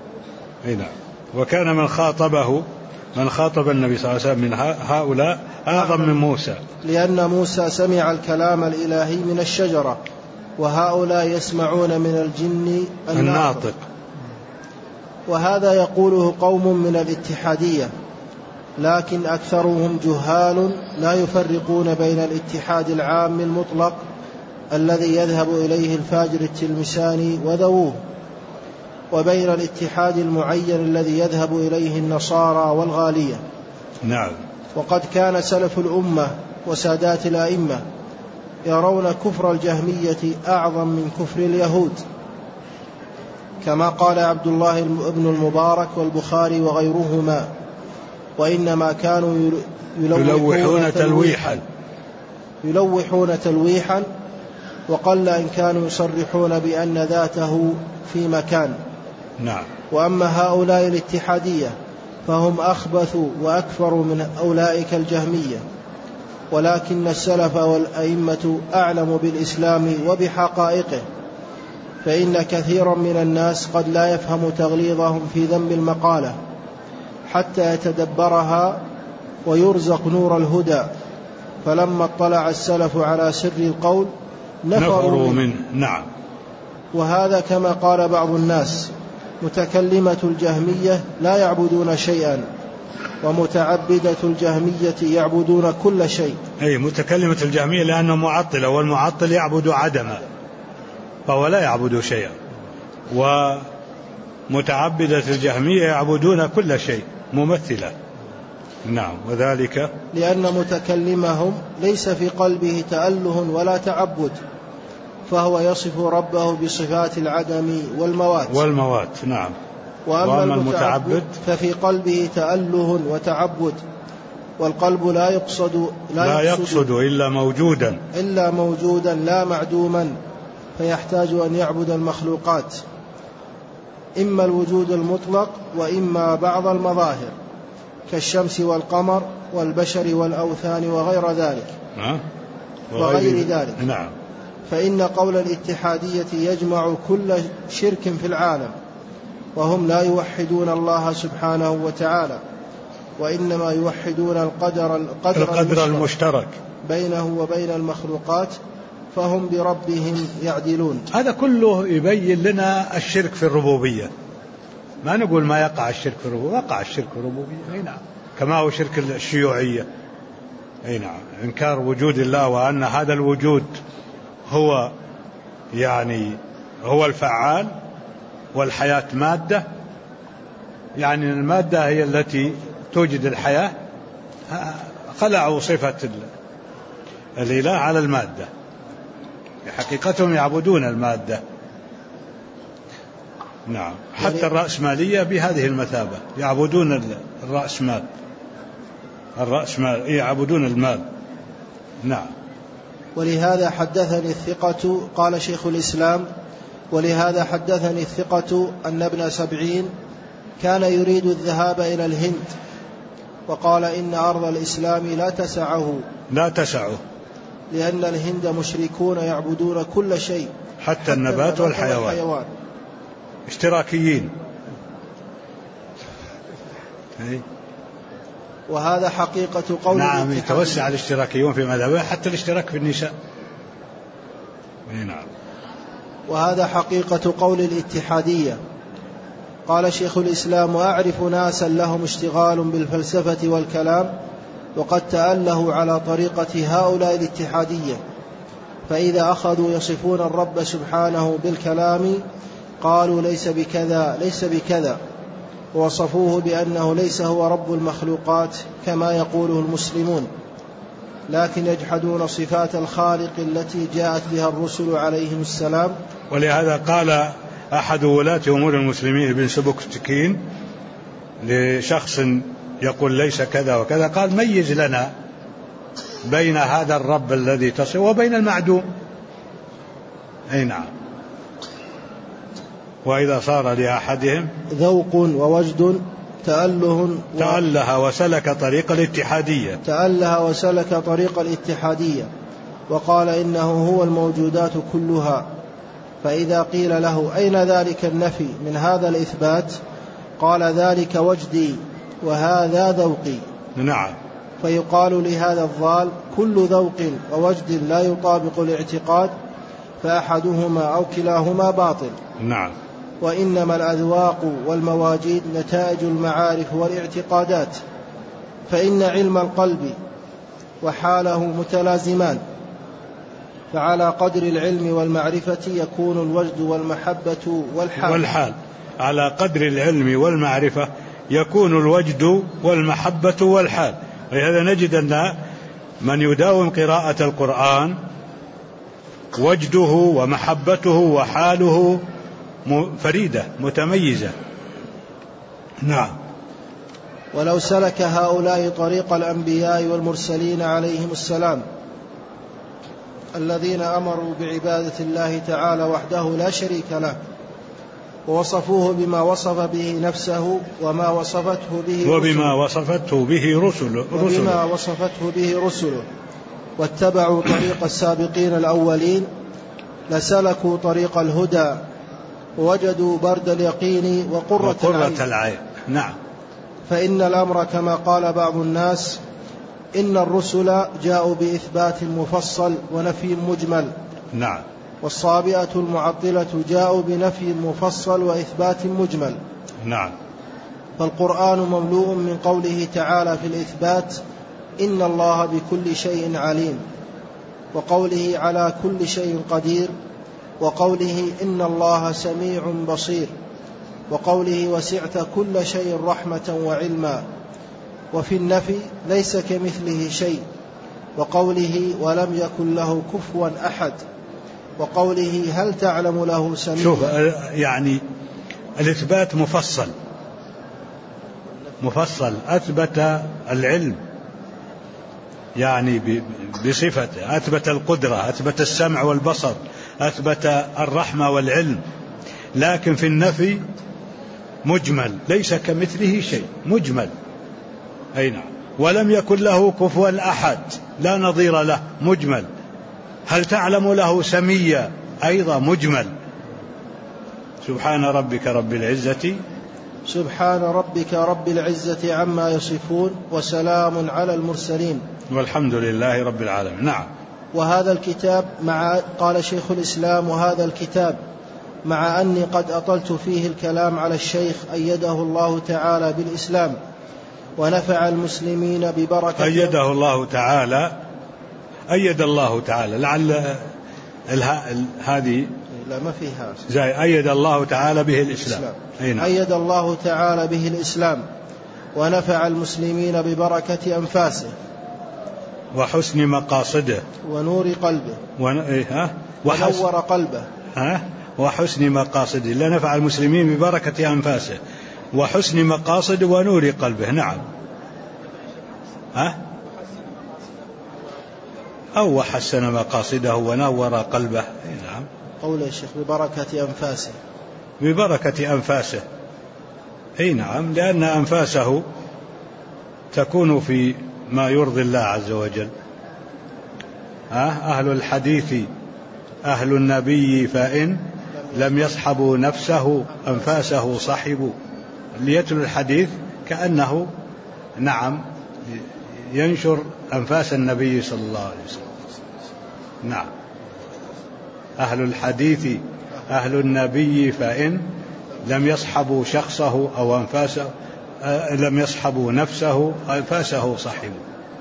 وكان من خاطب النبي صلى الله عليه وسلم من هؤلاء أعظم من موسى، لأن موسى سمع الكلام الإلهي من الشجرة، وهؤلاء يسمعون من الجن الناطق. وهذا يقوله قوم من الاتحادية، لكن أكثرهم جهال لا يفرقون بين الاتحاد العام المطلق الذي يذهب إليه الفاجر التلمساني وذووه، وبين الاتحاد المعين الذي يذهب إليه النصارى والغالية. نعم. وقد كان سلف الأمة وسادات الأئمة يرون كفر الجهمية أعظم من كفر اليهود، كما قال عبد الله بن المبارك والبخاري وغيرهما: وإنما كانوا يلوحون تلويحا وقل إن كانوا يصرحون بأن ذاته في مكان. نعم. وأما هؤلاء الاتحادية فهم أخبث وأكفر من أولئك الجهمية، ولكن السلف والأئمة أعلم بالإسلام وبحقائقه، فإن كثيرا من الناس قد لا يفهم تغليظهم في ذم المقالة حتى يتدبرها ويرزق نور الهدى، فلما اطلع السلف على سر القول نفروا منه. نعم. وهذا كما قال بعض الناس: متكلمة الجهمية لا يعبدون شيئا، ومتعبدة الجهمية يعبدون كل شيء. أي متكلمة الجهمية لأنه معطلة، والمعطل يعبد عدما فهو لا يعبد شيئا، ومتعبدة الجهمية يعبدون كل شيء ممثلة. نعم. وذلك لأن متكلمهم ليس في قلبه تأله ولا تعبد، فهو يصف ربه بصفات العدم والموات. نعم. وأما المتعبد ففي قلبه تأله وتعبد، والقلب لا يقصد إلا موجودا لا معدوما، فيحتاج أن يعبد المخلوقات، إما الوجود المطلق وإما بعض المظاهر كالشمس والقمر والبشر والأوثان وغير ذلك. نعم. فإن قول الاتحادية يجمع كل شرك في العالم، وهم لا يوحدون الله سبحانه وتعالى، وإنما يوحدون القدر المشترك بينه وبين المخلوقات، فهم بربهم يعدلون. هذا كله يبين لنا الشرك في الربوبية. ما نقول ما يقع الشرك في الربوبية، وقع الشرك في الربوبية. أي نعم. كما هو شرك الشيوعية. أي نعم. إنكار وجود الله، وأن هذا الوجود هو الفعال، والحياة مادة، يعني المادة هي التي توجد الحياة. خلعوا صفة الإله على المادة، حقيقتهم يعبدون المادة. نعم. حتى الرأسمالية بهذه المثابة، يعبدون الرأسمال يعبدون المال. نعم. ولهذا حدثني الثقة، قال شيخ الإسلام: ولهذا حدثني الثقة أن ابن 70 كان يريد الذهاب إلى الهند، وقال إن أرض الإسلام لا تسعه لأن الهند مشركون يعبدون كل شيء حتى النبات والحيوان. اشتراكيين. وهذا حقيقة قول نعم. يتوسع الاشتراكيون في مذهبه حتى الاشتراك في النساء. نعم. وهذا حقيقة قول الاتحادية. قال شيخ الإسلام: وأعرف ناسا لهم اشتغال بالفلسفة والكلام، وقد تأله على طريقة هؤلاء الاتحادية، فإذا أخذوا يصفون الرب سبحانه بالكلام قالوا ليس بكذا، ووصفوه بأنه ليس هو رب المخلوقات كما يقوله المسلمون، لكن يجحدون صفات الخالق التي جاءت بها الرسل عليهم السلام. ولهذا قال أحد ولاة أمور المسلمين ابن سبكتكين لشخص يقول ليس كذا وكذا، قال: ميز لنا بين هذا الرب الذي تصف وبين المعدوم. أي نعم. وإذا صار لأحدهم ذوق ووجد تأله وسلك طريق الاتحادية، وقال إنه هو الموجودات كلها، فإذا قيل له: أين ذلك النفي من هذا الإثبات؟ قال: ذلك وجدي وهذا ذوقي. نعم. فيقال لهذا الضال: كل ذوق ووجد لا يطابق الاعتقاد، فأحدهما أو كلاهما باطل. نعم. وإنما الأذواق والمواجيد نتائج المعارف والاعتقادات، فإن علم القلب وحاله متلازمان، فعلى قدر العلم والمعرفة يكون الوجد والمحبة والحال. على قدر العلم والمعرفة يكون الوجد والمحبة والحال. ولهذا نجد أن من يداوم قراءة القرآن وجده ومحبته وحاله فريدة متميزة. نعم. ولو سلك هؤلاء طريق الأنبياء والمرسلين عليهم السلام الذين أمروا بعبادة الله تعالى وحده لا شريك له، ووصفوه بما وصف به نفسه وما وصفته به رسله واتبعوا طريق السابقين الأولين لسلكوا طريق الهدى ووجدوا برد اليقين وقرة العين. نعم. فإن الأمر كما قال بعض الناس إن الرسل جاءوا بإثبات مفصل ونفي مجمل. نعم. والصابئة المعطلة جاءوا بنفي مفصل وإثبات مجمل. نعم. فالقرآن مملوء من قوله تعالى في الإثبات إن الله بكل شيء عليم، وقوله على كل شيء قدير، وقوله إن الله سميع بصير، وقوله وسعت كل شيء رحمة وعلما. وفي النفي ليس كمثله شيء، وقوله ولم يكن له كفوا أحد، وقوله هل تعلم له سميع. شوف يعني الإثبات مفصل أثبت العلم يعني بصفته، أثبت القدرة، أثبت السمع والبصر، أثبت الرحمة والعلم. لكن في النفي مجمل ليس كمثله شيء، مجمل. أي نعم. ولم يكن له كفوا أحد لا نظير له، مجمل. هل تعلم له سميا، أيضا مجمل. سبحان ربك رب العزة عما يصفون وسلام على المرسلين والحمد لله رب العالمين. نعم. وهذا الكتاب قال شيخ الإسلام وهذا الكتاب مع أني قد أطلت فيه الكلام على الشيخ أيده الله تعالى بالإسلام ونفع المسلمين ببركة. أيد الله تعالى لعل هذه لا ما فيها زي أيد الله تعالى به الإسلام. أيد الله تعالى به الإسلام ونفع المسلمين ببركة أنفاسه وحسن مقاصده ونور قلبه ونور قلبه وحسن مقاصده. لا نفع المسلمين ببركة أنفاسه وحسن مقاصده ونور قلبه. نعم. أو حسن مقاصده ونور قلبه. نعم. قول الشيخ ببركة أنفاسه. أي نعم، لأن أنفاسه تكون في ما يرضي الله عز وجل. أهل الحديث أهل النبي فإن لم يصحبوا نفسه أنفاسه صحبوا. ليتلو الحديث كأنه نعم ينشر أنفاس النبي صلى الله عليه وسلم. نعم. أهل الحديث أهل النبي فإن لم يصحبوا شخصه أو أنفاسه لم يصحبوا نفسه أنفاسه صحبوا.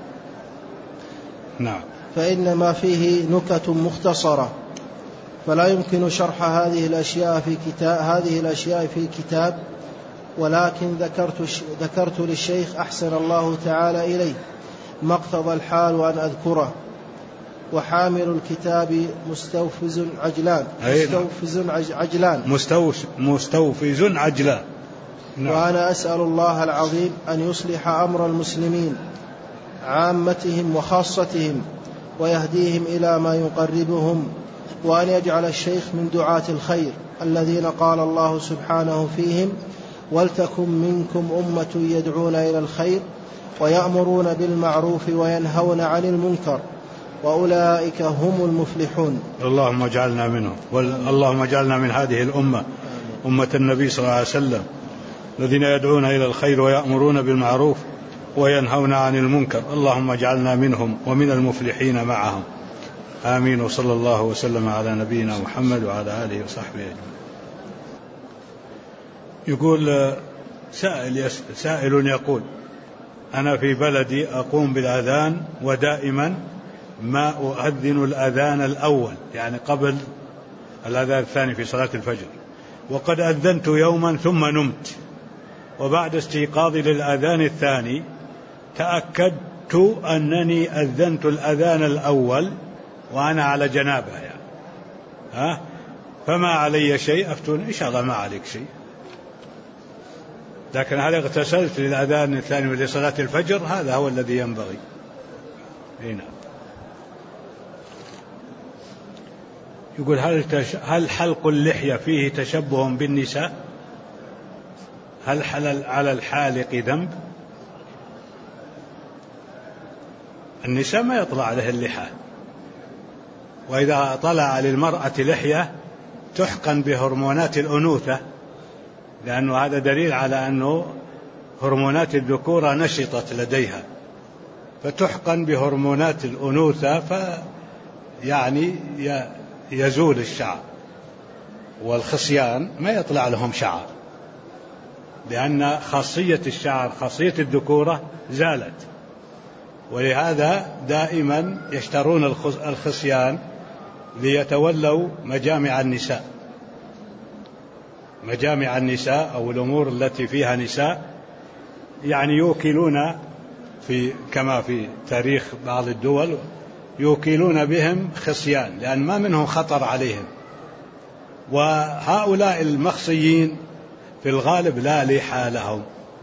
نعم. فإنما فيه نكت مختصرة فلا يمكن شرح هذه الأشياء في كتاب، ولكن ذكرت للشيخ أحسن الله تعالى إليه ما اقتضى الحال وأن أذكره. وحامل الكتاب مستوفز عجلان. وأنا أسأل الله العظيم أن يصلح أمر المسلمين عامتهم وخاصتهم ويهديهم إلى ما يقربهم، وأن يجعل الشيخ من دعاة الخير الذين قال الله سبحانه فيهم ولتكن منكم أمة يدعون إلى الخير ويأمرون بالمعروف وينهون عن المنكر وأولئك هم المفلحون. اللهم اجعلنا منهم، اللهم اجعلنا من هذه الأمة، أمة النبي صلى الله عليه وسلم، الذين يدعون إلى الخير ويأمرون بالمعروف وينهون عن المنكر. اللهم اجعلنا منهم ومن المفلحين معهم. آمين. وصلى الله وسلم على نبينا محمد وعلى آله وصحبه أجمعين. يقول سائل يقول: أنا في بلدي أقوم بالأذان ودائما ما أؤذن الأذان الأول، يعني قبل الأذان الثاني في صلاة الفجر، وقد أذنت يوما ثم نمت، وبعد استيقاظي للأذان الثاني تأكدت أنني أذنت الأذان الأول وأنا على جنابة يعني. فما علي شيء؟ أفتون. إن شاء الله ما عليك شيء، لكن هل اغتسلت للأذان الثاني ولصلاة الفجر؟ هذا هو الذي ينبغي. نعم. يقول هل حلق اللحية فيه تشبه بالنساء؟ هل على الحالق ذنب؟ النساء ما يطلع عليه اللحى، وإذا طلع للمرأة لحية تحقن بهرمونات الأنوثة، لأنه هذا دليل على أنه هرمونات الذكورة نشطت لديها، فتحقن بهرمونات الأنوثة يعني يزول الشعر. والخصيان ما يطلع لهم شعر، لأن خاصية الشعر خاصية الذكورة زالت، ولهذا دائما يشترون الخصيان ليتولوا مجامع النساء أو الأمور التي فيها نساء، يعني يوكلون كما في تاريخ بعض الدول يوكلون بهم خصيان، لأن ما منهم خطر عليهم. وهؤلاء المخصيين في الغالب لا لحى لهم.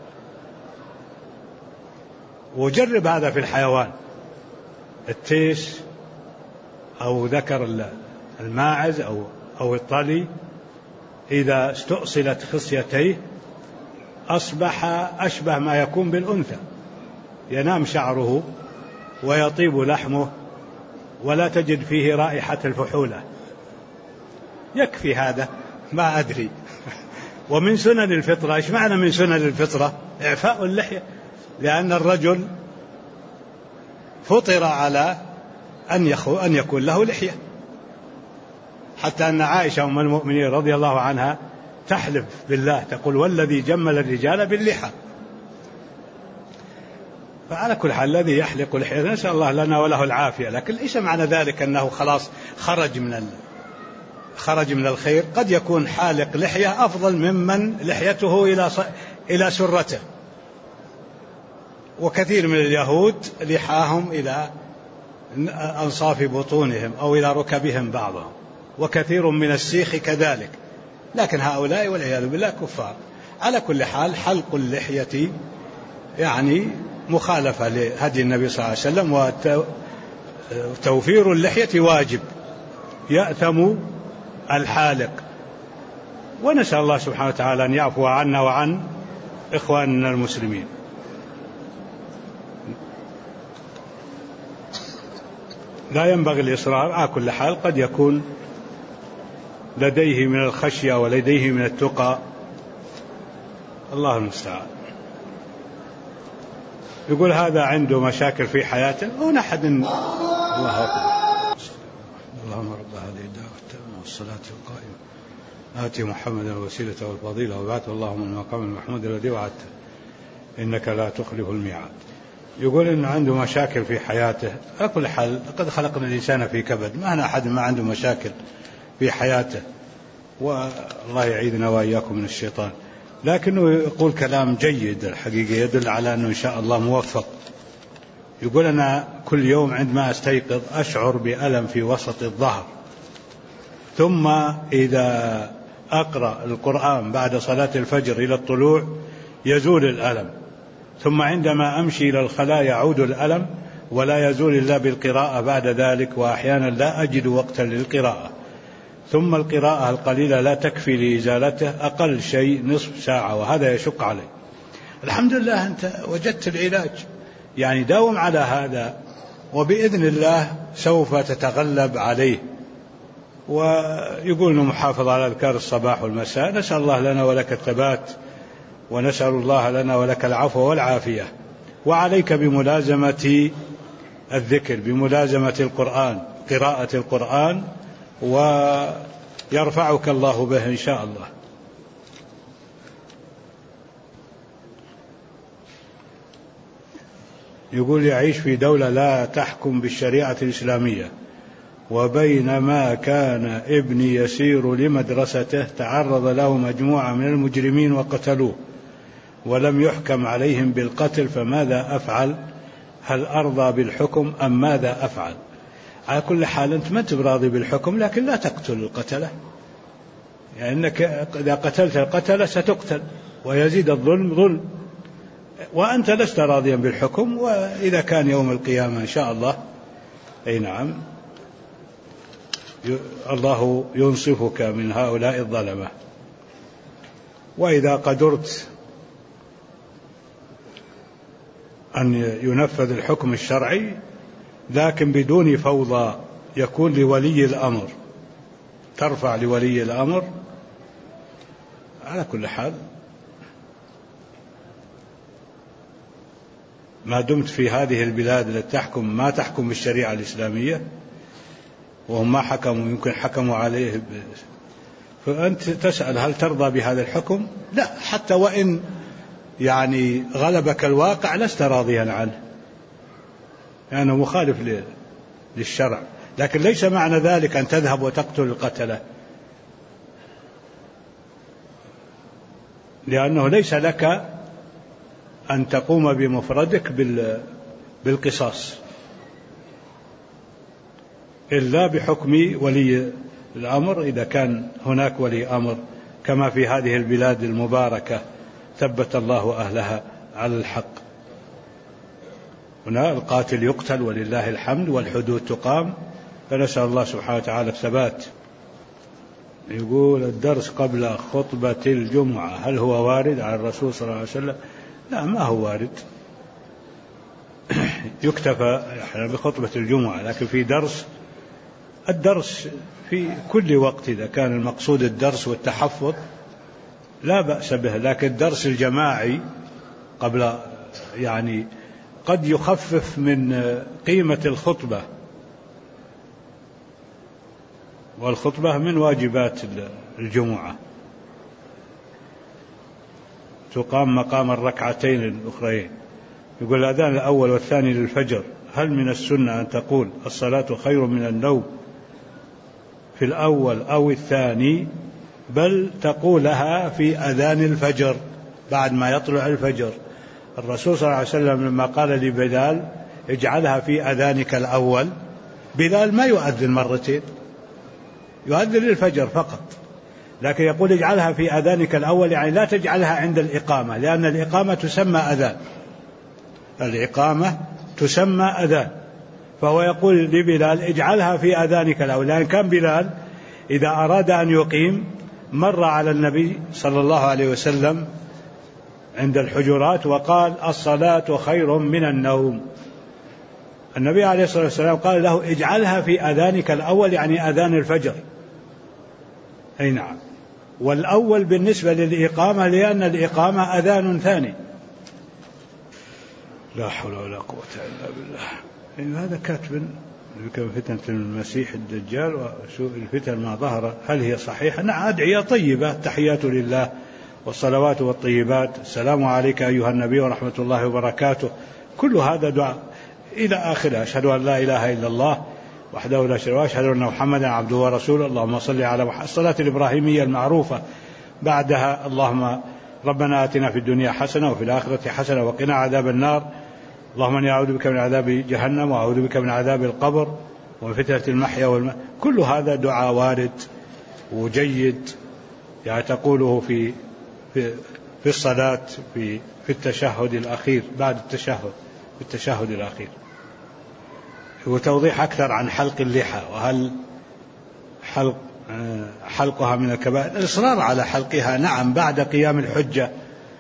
وجرب هذا في الحيوان، التيس أو ذكر الماعز أو الطلي، إذا استؤصلت خصيتيه أصبح أشبه ما يكون بالأنثى، ينام شعره ويطيب لحمه ولا تجد فيه رائحة الفحولة. يكفي هذا، ما أدري. ومن سنن الفطرة، إيش معنى من سنن الفطرة؟ إعفاء اللحية، لأن الرجل فطر على أن يكون له لحية، حتى أن عائشة أم المؤمنين رضي الله عنها تحلف بالله تقول: والذي جمل الرجال باللحى. فعلى كل حال الذي يحلق لحية نسأل الله لنا وله العافية، لكن ليس معنى ذلك أنه خلاص خرج من الخير. قد يكون حالق لحية أفضل ممن لحيته إلى سرته. وكثير من اليهود لحاهم إلى أنصاف بطونهم أو إلى ركبهم بعضهم، وكثير من السيخ كذلك، لكن هؤلاء والعياذ بالله كفار. على كل حال حلق اللحية يعني مخالفة لهدي النبي صلى الله عليه وسلم، وتوفير اللحية واجب، يأثم الحالق. ونسأل الله سبحانه وتعالى أن يعفو عنا وعن إخواننا المسلمين. لا ينبغي الإصرار. على كل حال قد يكون لديه من الخشية ولديه من التقى، الله المستعان. يقول هذا عنده مشاكل في حياته، هنا أحد الله أكبر. اللهم رب هذه الدعوة التامة والصلاة القائمة آتي محمدا الوسيلة والفضيلة وبعثه اللهم المقام المحمود الذي وعدته إنك لا تخلف الميعاد. يقول إن عنده مشاكل في حياته. على كل حال لقد خلقنا الإنسان في كبد، ما أنا أحد ما عنده مشاكل في حياته، والله يعيذنا وإياكم من الشيطان. لكنه يقول كلام جيد الحقيقة، يدل على أنه إن شاء الله موفق. يقول أنا كل يوم عندما أستيقظ أشعر بألم في وسط الظهر، ثم إذا أقرأ القرآن بعد صلاة الفجر إلى الطلوع يزول الألم، ثم عندما أمشي إلى الخلاء يعود الألم ولا يزول إلا بالقراءة بعد ذلك، وأحيانا لا أجد وقتا للقراءة، ثم القراءة القليلة لا تكفي لإزالته، أقل شيء نصف ساعة، وهذا يشق علي. الحمد لله أنت وجدت العلاج، يعني داوم على هذا وبإذن الله سوف تتغلب عليه. ويقول أنه محافظ على أذكار الصباح والمساء. نسأل الله لنا ولك الثبات، ونسأل الله لنا ولك العفو والعافية. وعليك بملازمة الذكر، بملازمة القرآن، قراءة القرآن، ويرفعك الله به إن شاء الله. يقول يعيش في دولة لا تحكم بالشريعة الإسلامية، وبينما كان ابني يسير لمدرسته تعرض له مجموعة من المجرمين وقتلوه، ولم يحكم عليهم بالقتل، فماذا أفعل؟ هل أرضى بالحكم أم ماذا أفعل؟ على كل حال أنت ما تراضي بالحكم، لكن لا تقتل القتلة، يعني أنك إذا قتلت القتلة ستقتل ويزيد الظلم ظلم، وأنت لست راضيا بالحكم، وإذا كان يوم القيامة إن شاء الله أي نعم الله ينصفك من هؤلاء الظلمة. وإذا قدرت أن ينفذ الحكم الشرعي لكن بدون فوضى، يكون لولي الأمر، ترفع لولي الأمر. على كل حال ما دمت في هذه البلاد التي تحكم ما تحكم بالشريعة الإسلامية، وهم ما حكموا، يمكن حكموا عليه فأنت تسأل هل ترضى بهذا الحكم؟ لا، حتى وإن يعني غلبك الواقع لست راضيا عنه لأنه مخالف للشرع. لكن ليس معنى ذلك أن تذهب وتقتل القتلة، لأنه ليس لك أن تقوم بمفردك بالقصاص إلا بحكم ولي الأمر، إذا كان هناك ولي أمر كما في هذه البلاد المباركة ثبت الله أهلها على الحق. هنا القاتل يقتل ولله الحمد والحدود تقام، فنسأل الله سبحانه وتعالى الثبات. يقول الدرس قبل خطبة الجمعة هل هو وارد على الرسول صلى الله عليه وسلم؟ لا، ما هو وارد، يكتفى بخطبة الجمعة، لكن في الدرس في كل وقت إذا كان المقصود الدرس والتحفظ لا بأس به، لكن الدرس الجماعي قبل يعني قد يخفف من قيمة الخطبة، والخطبة من واجبات الجمعة، تقام مقام الركعتين الأخرين. يقول الأذان الأول والثاني للفجر، هل من السنة أن تقول الصلاة خير من النوم في الأول أو الثاني، بل تقولها في أذان الفجر بعد ما يطلع الفجر؟ الرسول صلى الله عليه وسلم لما قال لبلال اجعلها في أذانك الأول، بلال ما يؤذن مرتين، يؤذن الفجر فقط، لكن يقول اجعلها في أذانك الأول، يعني لا تجعلها عند الإقامة، لأن الإقامة تسمى أذان، الإقامة تسمى أذان، فهو يقول لبلال اجعلها في أذانك الأول، لأن كان بلال إذا أراد أن يقيم مر على النبي صلى الله عليه وسلم عند الحجرات وقال الصلاة خير من النوم. النبي عليه الصلاة والسلام قال له اجعلها في أذانك الأول، يعني أذان الفجر. أي نعم، والأول بالنسبة للإقامة، لأن الإقامة أذان ثاني. لا حول ولا قوة إلا بالله. هذا كاتب فتنة المسيح الدجال وسوء الفتن ما ظهر، هل هي صحيحة؟ نعم، أدعية طيبة، تحيات لله والصلوات والطيبات، السلام عليك أيها النبي ورحمة الله وبركاته، كل هذا دعاء إلى آخره. أشهد أن لا إله إلا الله وحده لا شريك له، وأشهد أن محمدا عبده ورسوله، اللهم صل على محمد، الصلاة الإبراهيمية المعروفة، بعدها اللهم ربنا آتنا في الدنيا حسنة وفي الآخرة حسنة وقنا عذاب النار، اللهم إني أعوذ بك من عذاب جهنم وأعوذ بك من عذاب القبر ومن فتنة المحيا والممات. كل هذا دعاء وارد وجيد، يعني تقوله في الصلاة في التشهد الأخير، بعد التشهد في التشهد الأخير. وتوضيح أكثر عن حلق اللحى، وهل حلقها من الكبائر؟ الإصرار على حلقها نعم بعد قيام الحجة،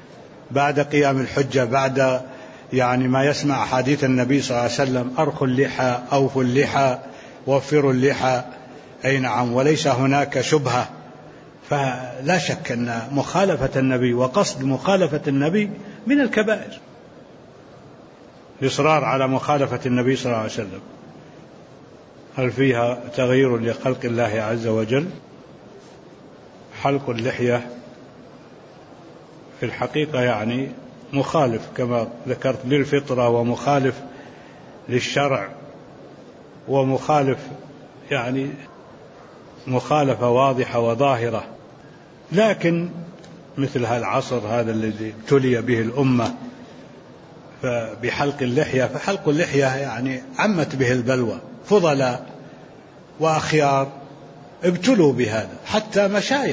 بعد يعني ما يسمع حديث النبي صلى الله عليه وسلم أرخوا اللحى أوفوا اللحى وفروا اللحى. أي نعم، وليس هناك شبهة، فلا شك أن مخالفة النبي وقصد مخالفة النبي من الكبائر، الإصرار على مخالفة النبي صلى الله عليه وسلم. هل فيها تغيير لخلق الله عز وجل؟ حلق اللحية في الحقيقة يعني مخالف كما ذكرت للفطرة، ومخالف للشرع، ومخالف يعني مخالفة واضحة وظاهرة. لكن مثل هالعصر هذا الذي ابتلي به الأمة بحلق اللحية، فحلق اللحية يعني عمت به البلوى، فضلاء وأخيار ابتلوا بهذا، حتى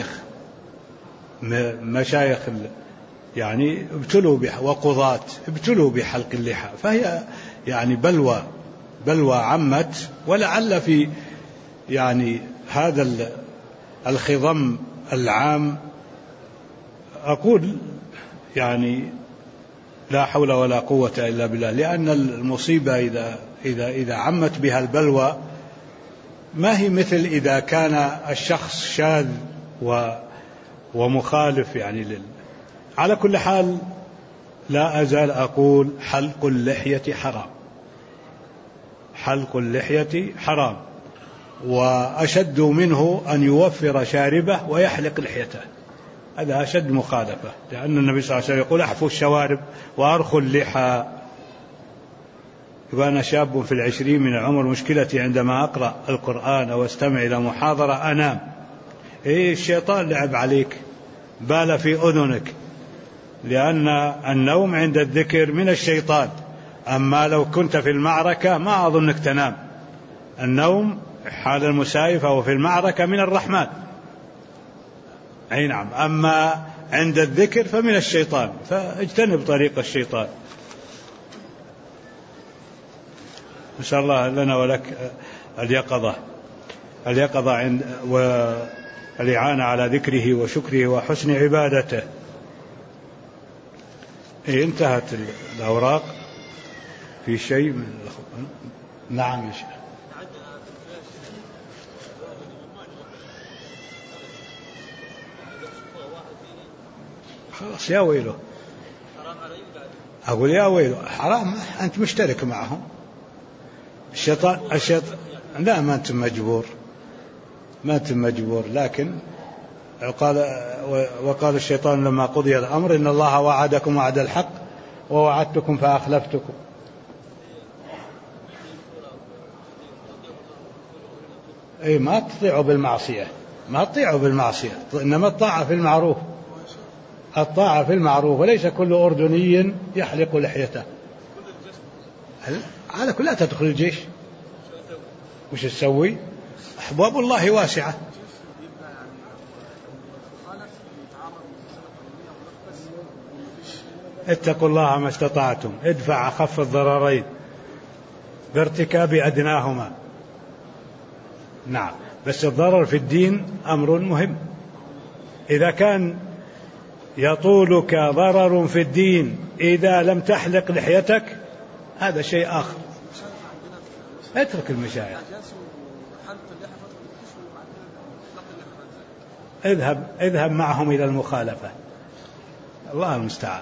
مشايخ يعني ابتلوا بها، وقضاة ابتلوا بحلق اللحى، فهي يعني بلوى عمت. ولعل في يعني هذا الخضم العام أقول يعني لا حول ولا قوة إلا بالله، لأن المصيبة إذا عمت بها البلوى ما هي مثل إذا كان الشخص شاذ ومخالف يعني على كل حال لا أزال أقول حلق اللحية حرام، حلق اللحية حرام، وأشد منه أن يوفر شاربه ويحلق لحيته، هذا أشد مخالفة، لأن النبي صلى الله عليه وسلم يقول أحفوا الشوارب وأرخوا اللحى. وأنا شاب في 20 من العمر، مشكلتي عندما أقرأ القرآن أو أستمع إلى محاضرة أنام. الشيطان لعب عليك، بال في أذنك، لأن النوم عند الذكر من الشيطان، أما لو كنت في المعركة ما أظنك تنام. النوم حال المسايفة وفي المعركة من الرحمن، أي نعم، أما عند الذكر فمن الشيطان، فاجتنب طريق الشيطان. نسأل الله لنا ولك اليقظة والإعانة على ذكره وشكره وحسن عبادته. انتهت الأوراق في شيء من نعم يا شيخ. خلاص يا ويله، أقول يا ويله حرام، أنت مشترك معهم. الشيطان لا، ما أنت مجبور، لكن وقال الشيطان لما قضي الأمر إن الله وعدكم وعد الحق ووعدتكم فأخلفتكم. أي ما تطيعوا بالمعصية، إنما الطاعة في المعروف، وليس كل أردني يحلق لحيته. على كل لا تدخل الجيش، وش تسوي؟ أبواب الله واسعة. اتقوا الله ما استطعتم، ادفع أخف الضررين بارتكاب أدناهما. نعم، بس الضرر في الدين أمر مهم. إذا كان يطولك ضرر في الدين إذا لم تحلق لحيتك هذا شيء آخر. اترك المشايخ، اذهب معهم إلى المخالفة، الله المستعان.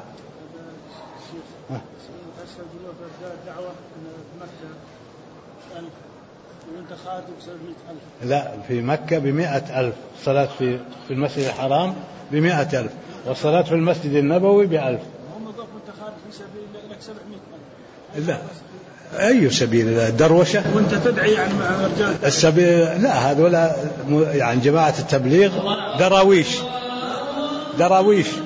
لا، في مكة 100,000 صلاة في المسجد الحرام 100,000، والصلاة في المسجد النبوي 1,000. هم ضافوا أنت خارج في سبيل الله لك 700,000. لا، أي سبيل الله؟ الدروشة؟ وأنت تدعي يعني مع رجال السبيل؟ لا، هذولا يعني جماعة التبليغ دراويش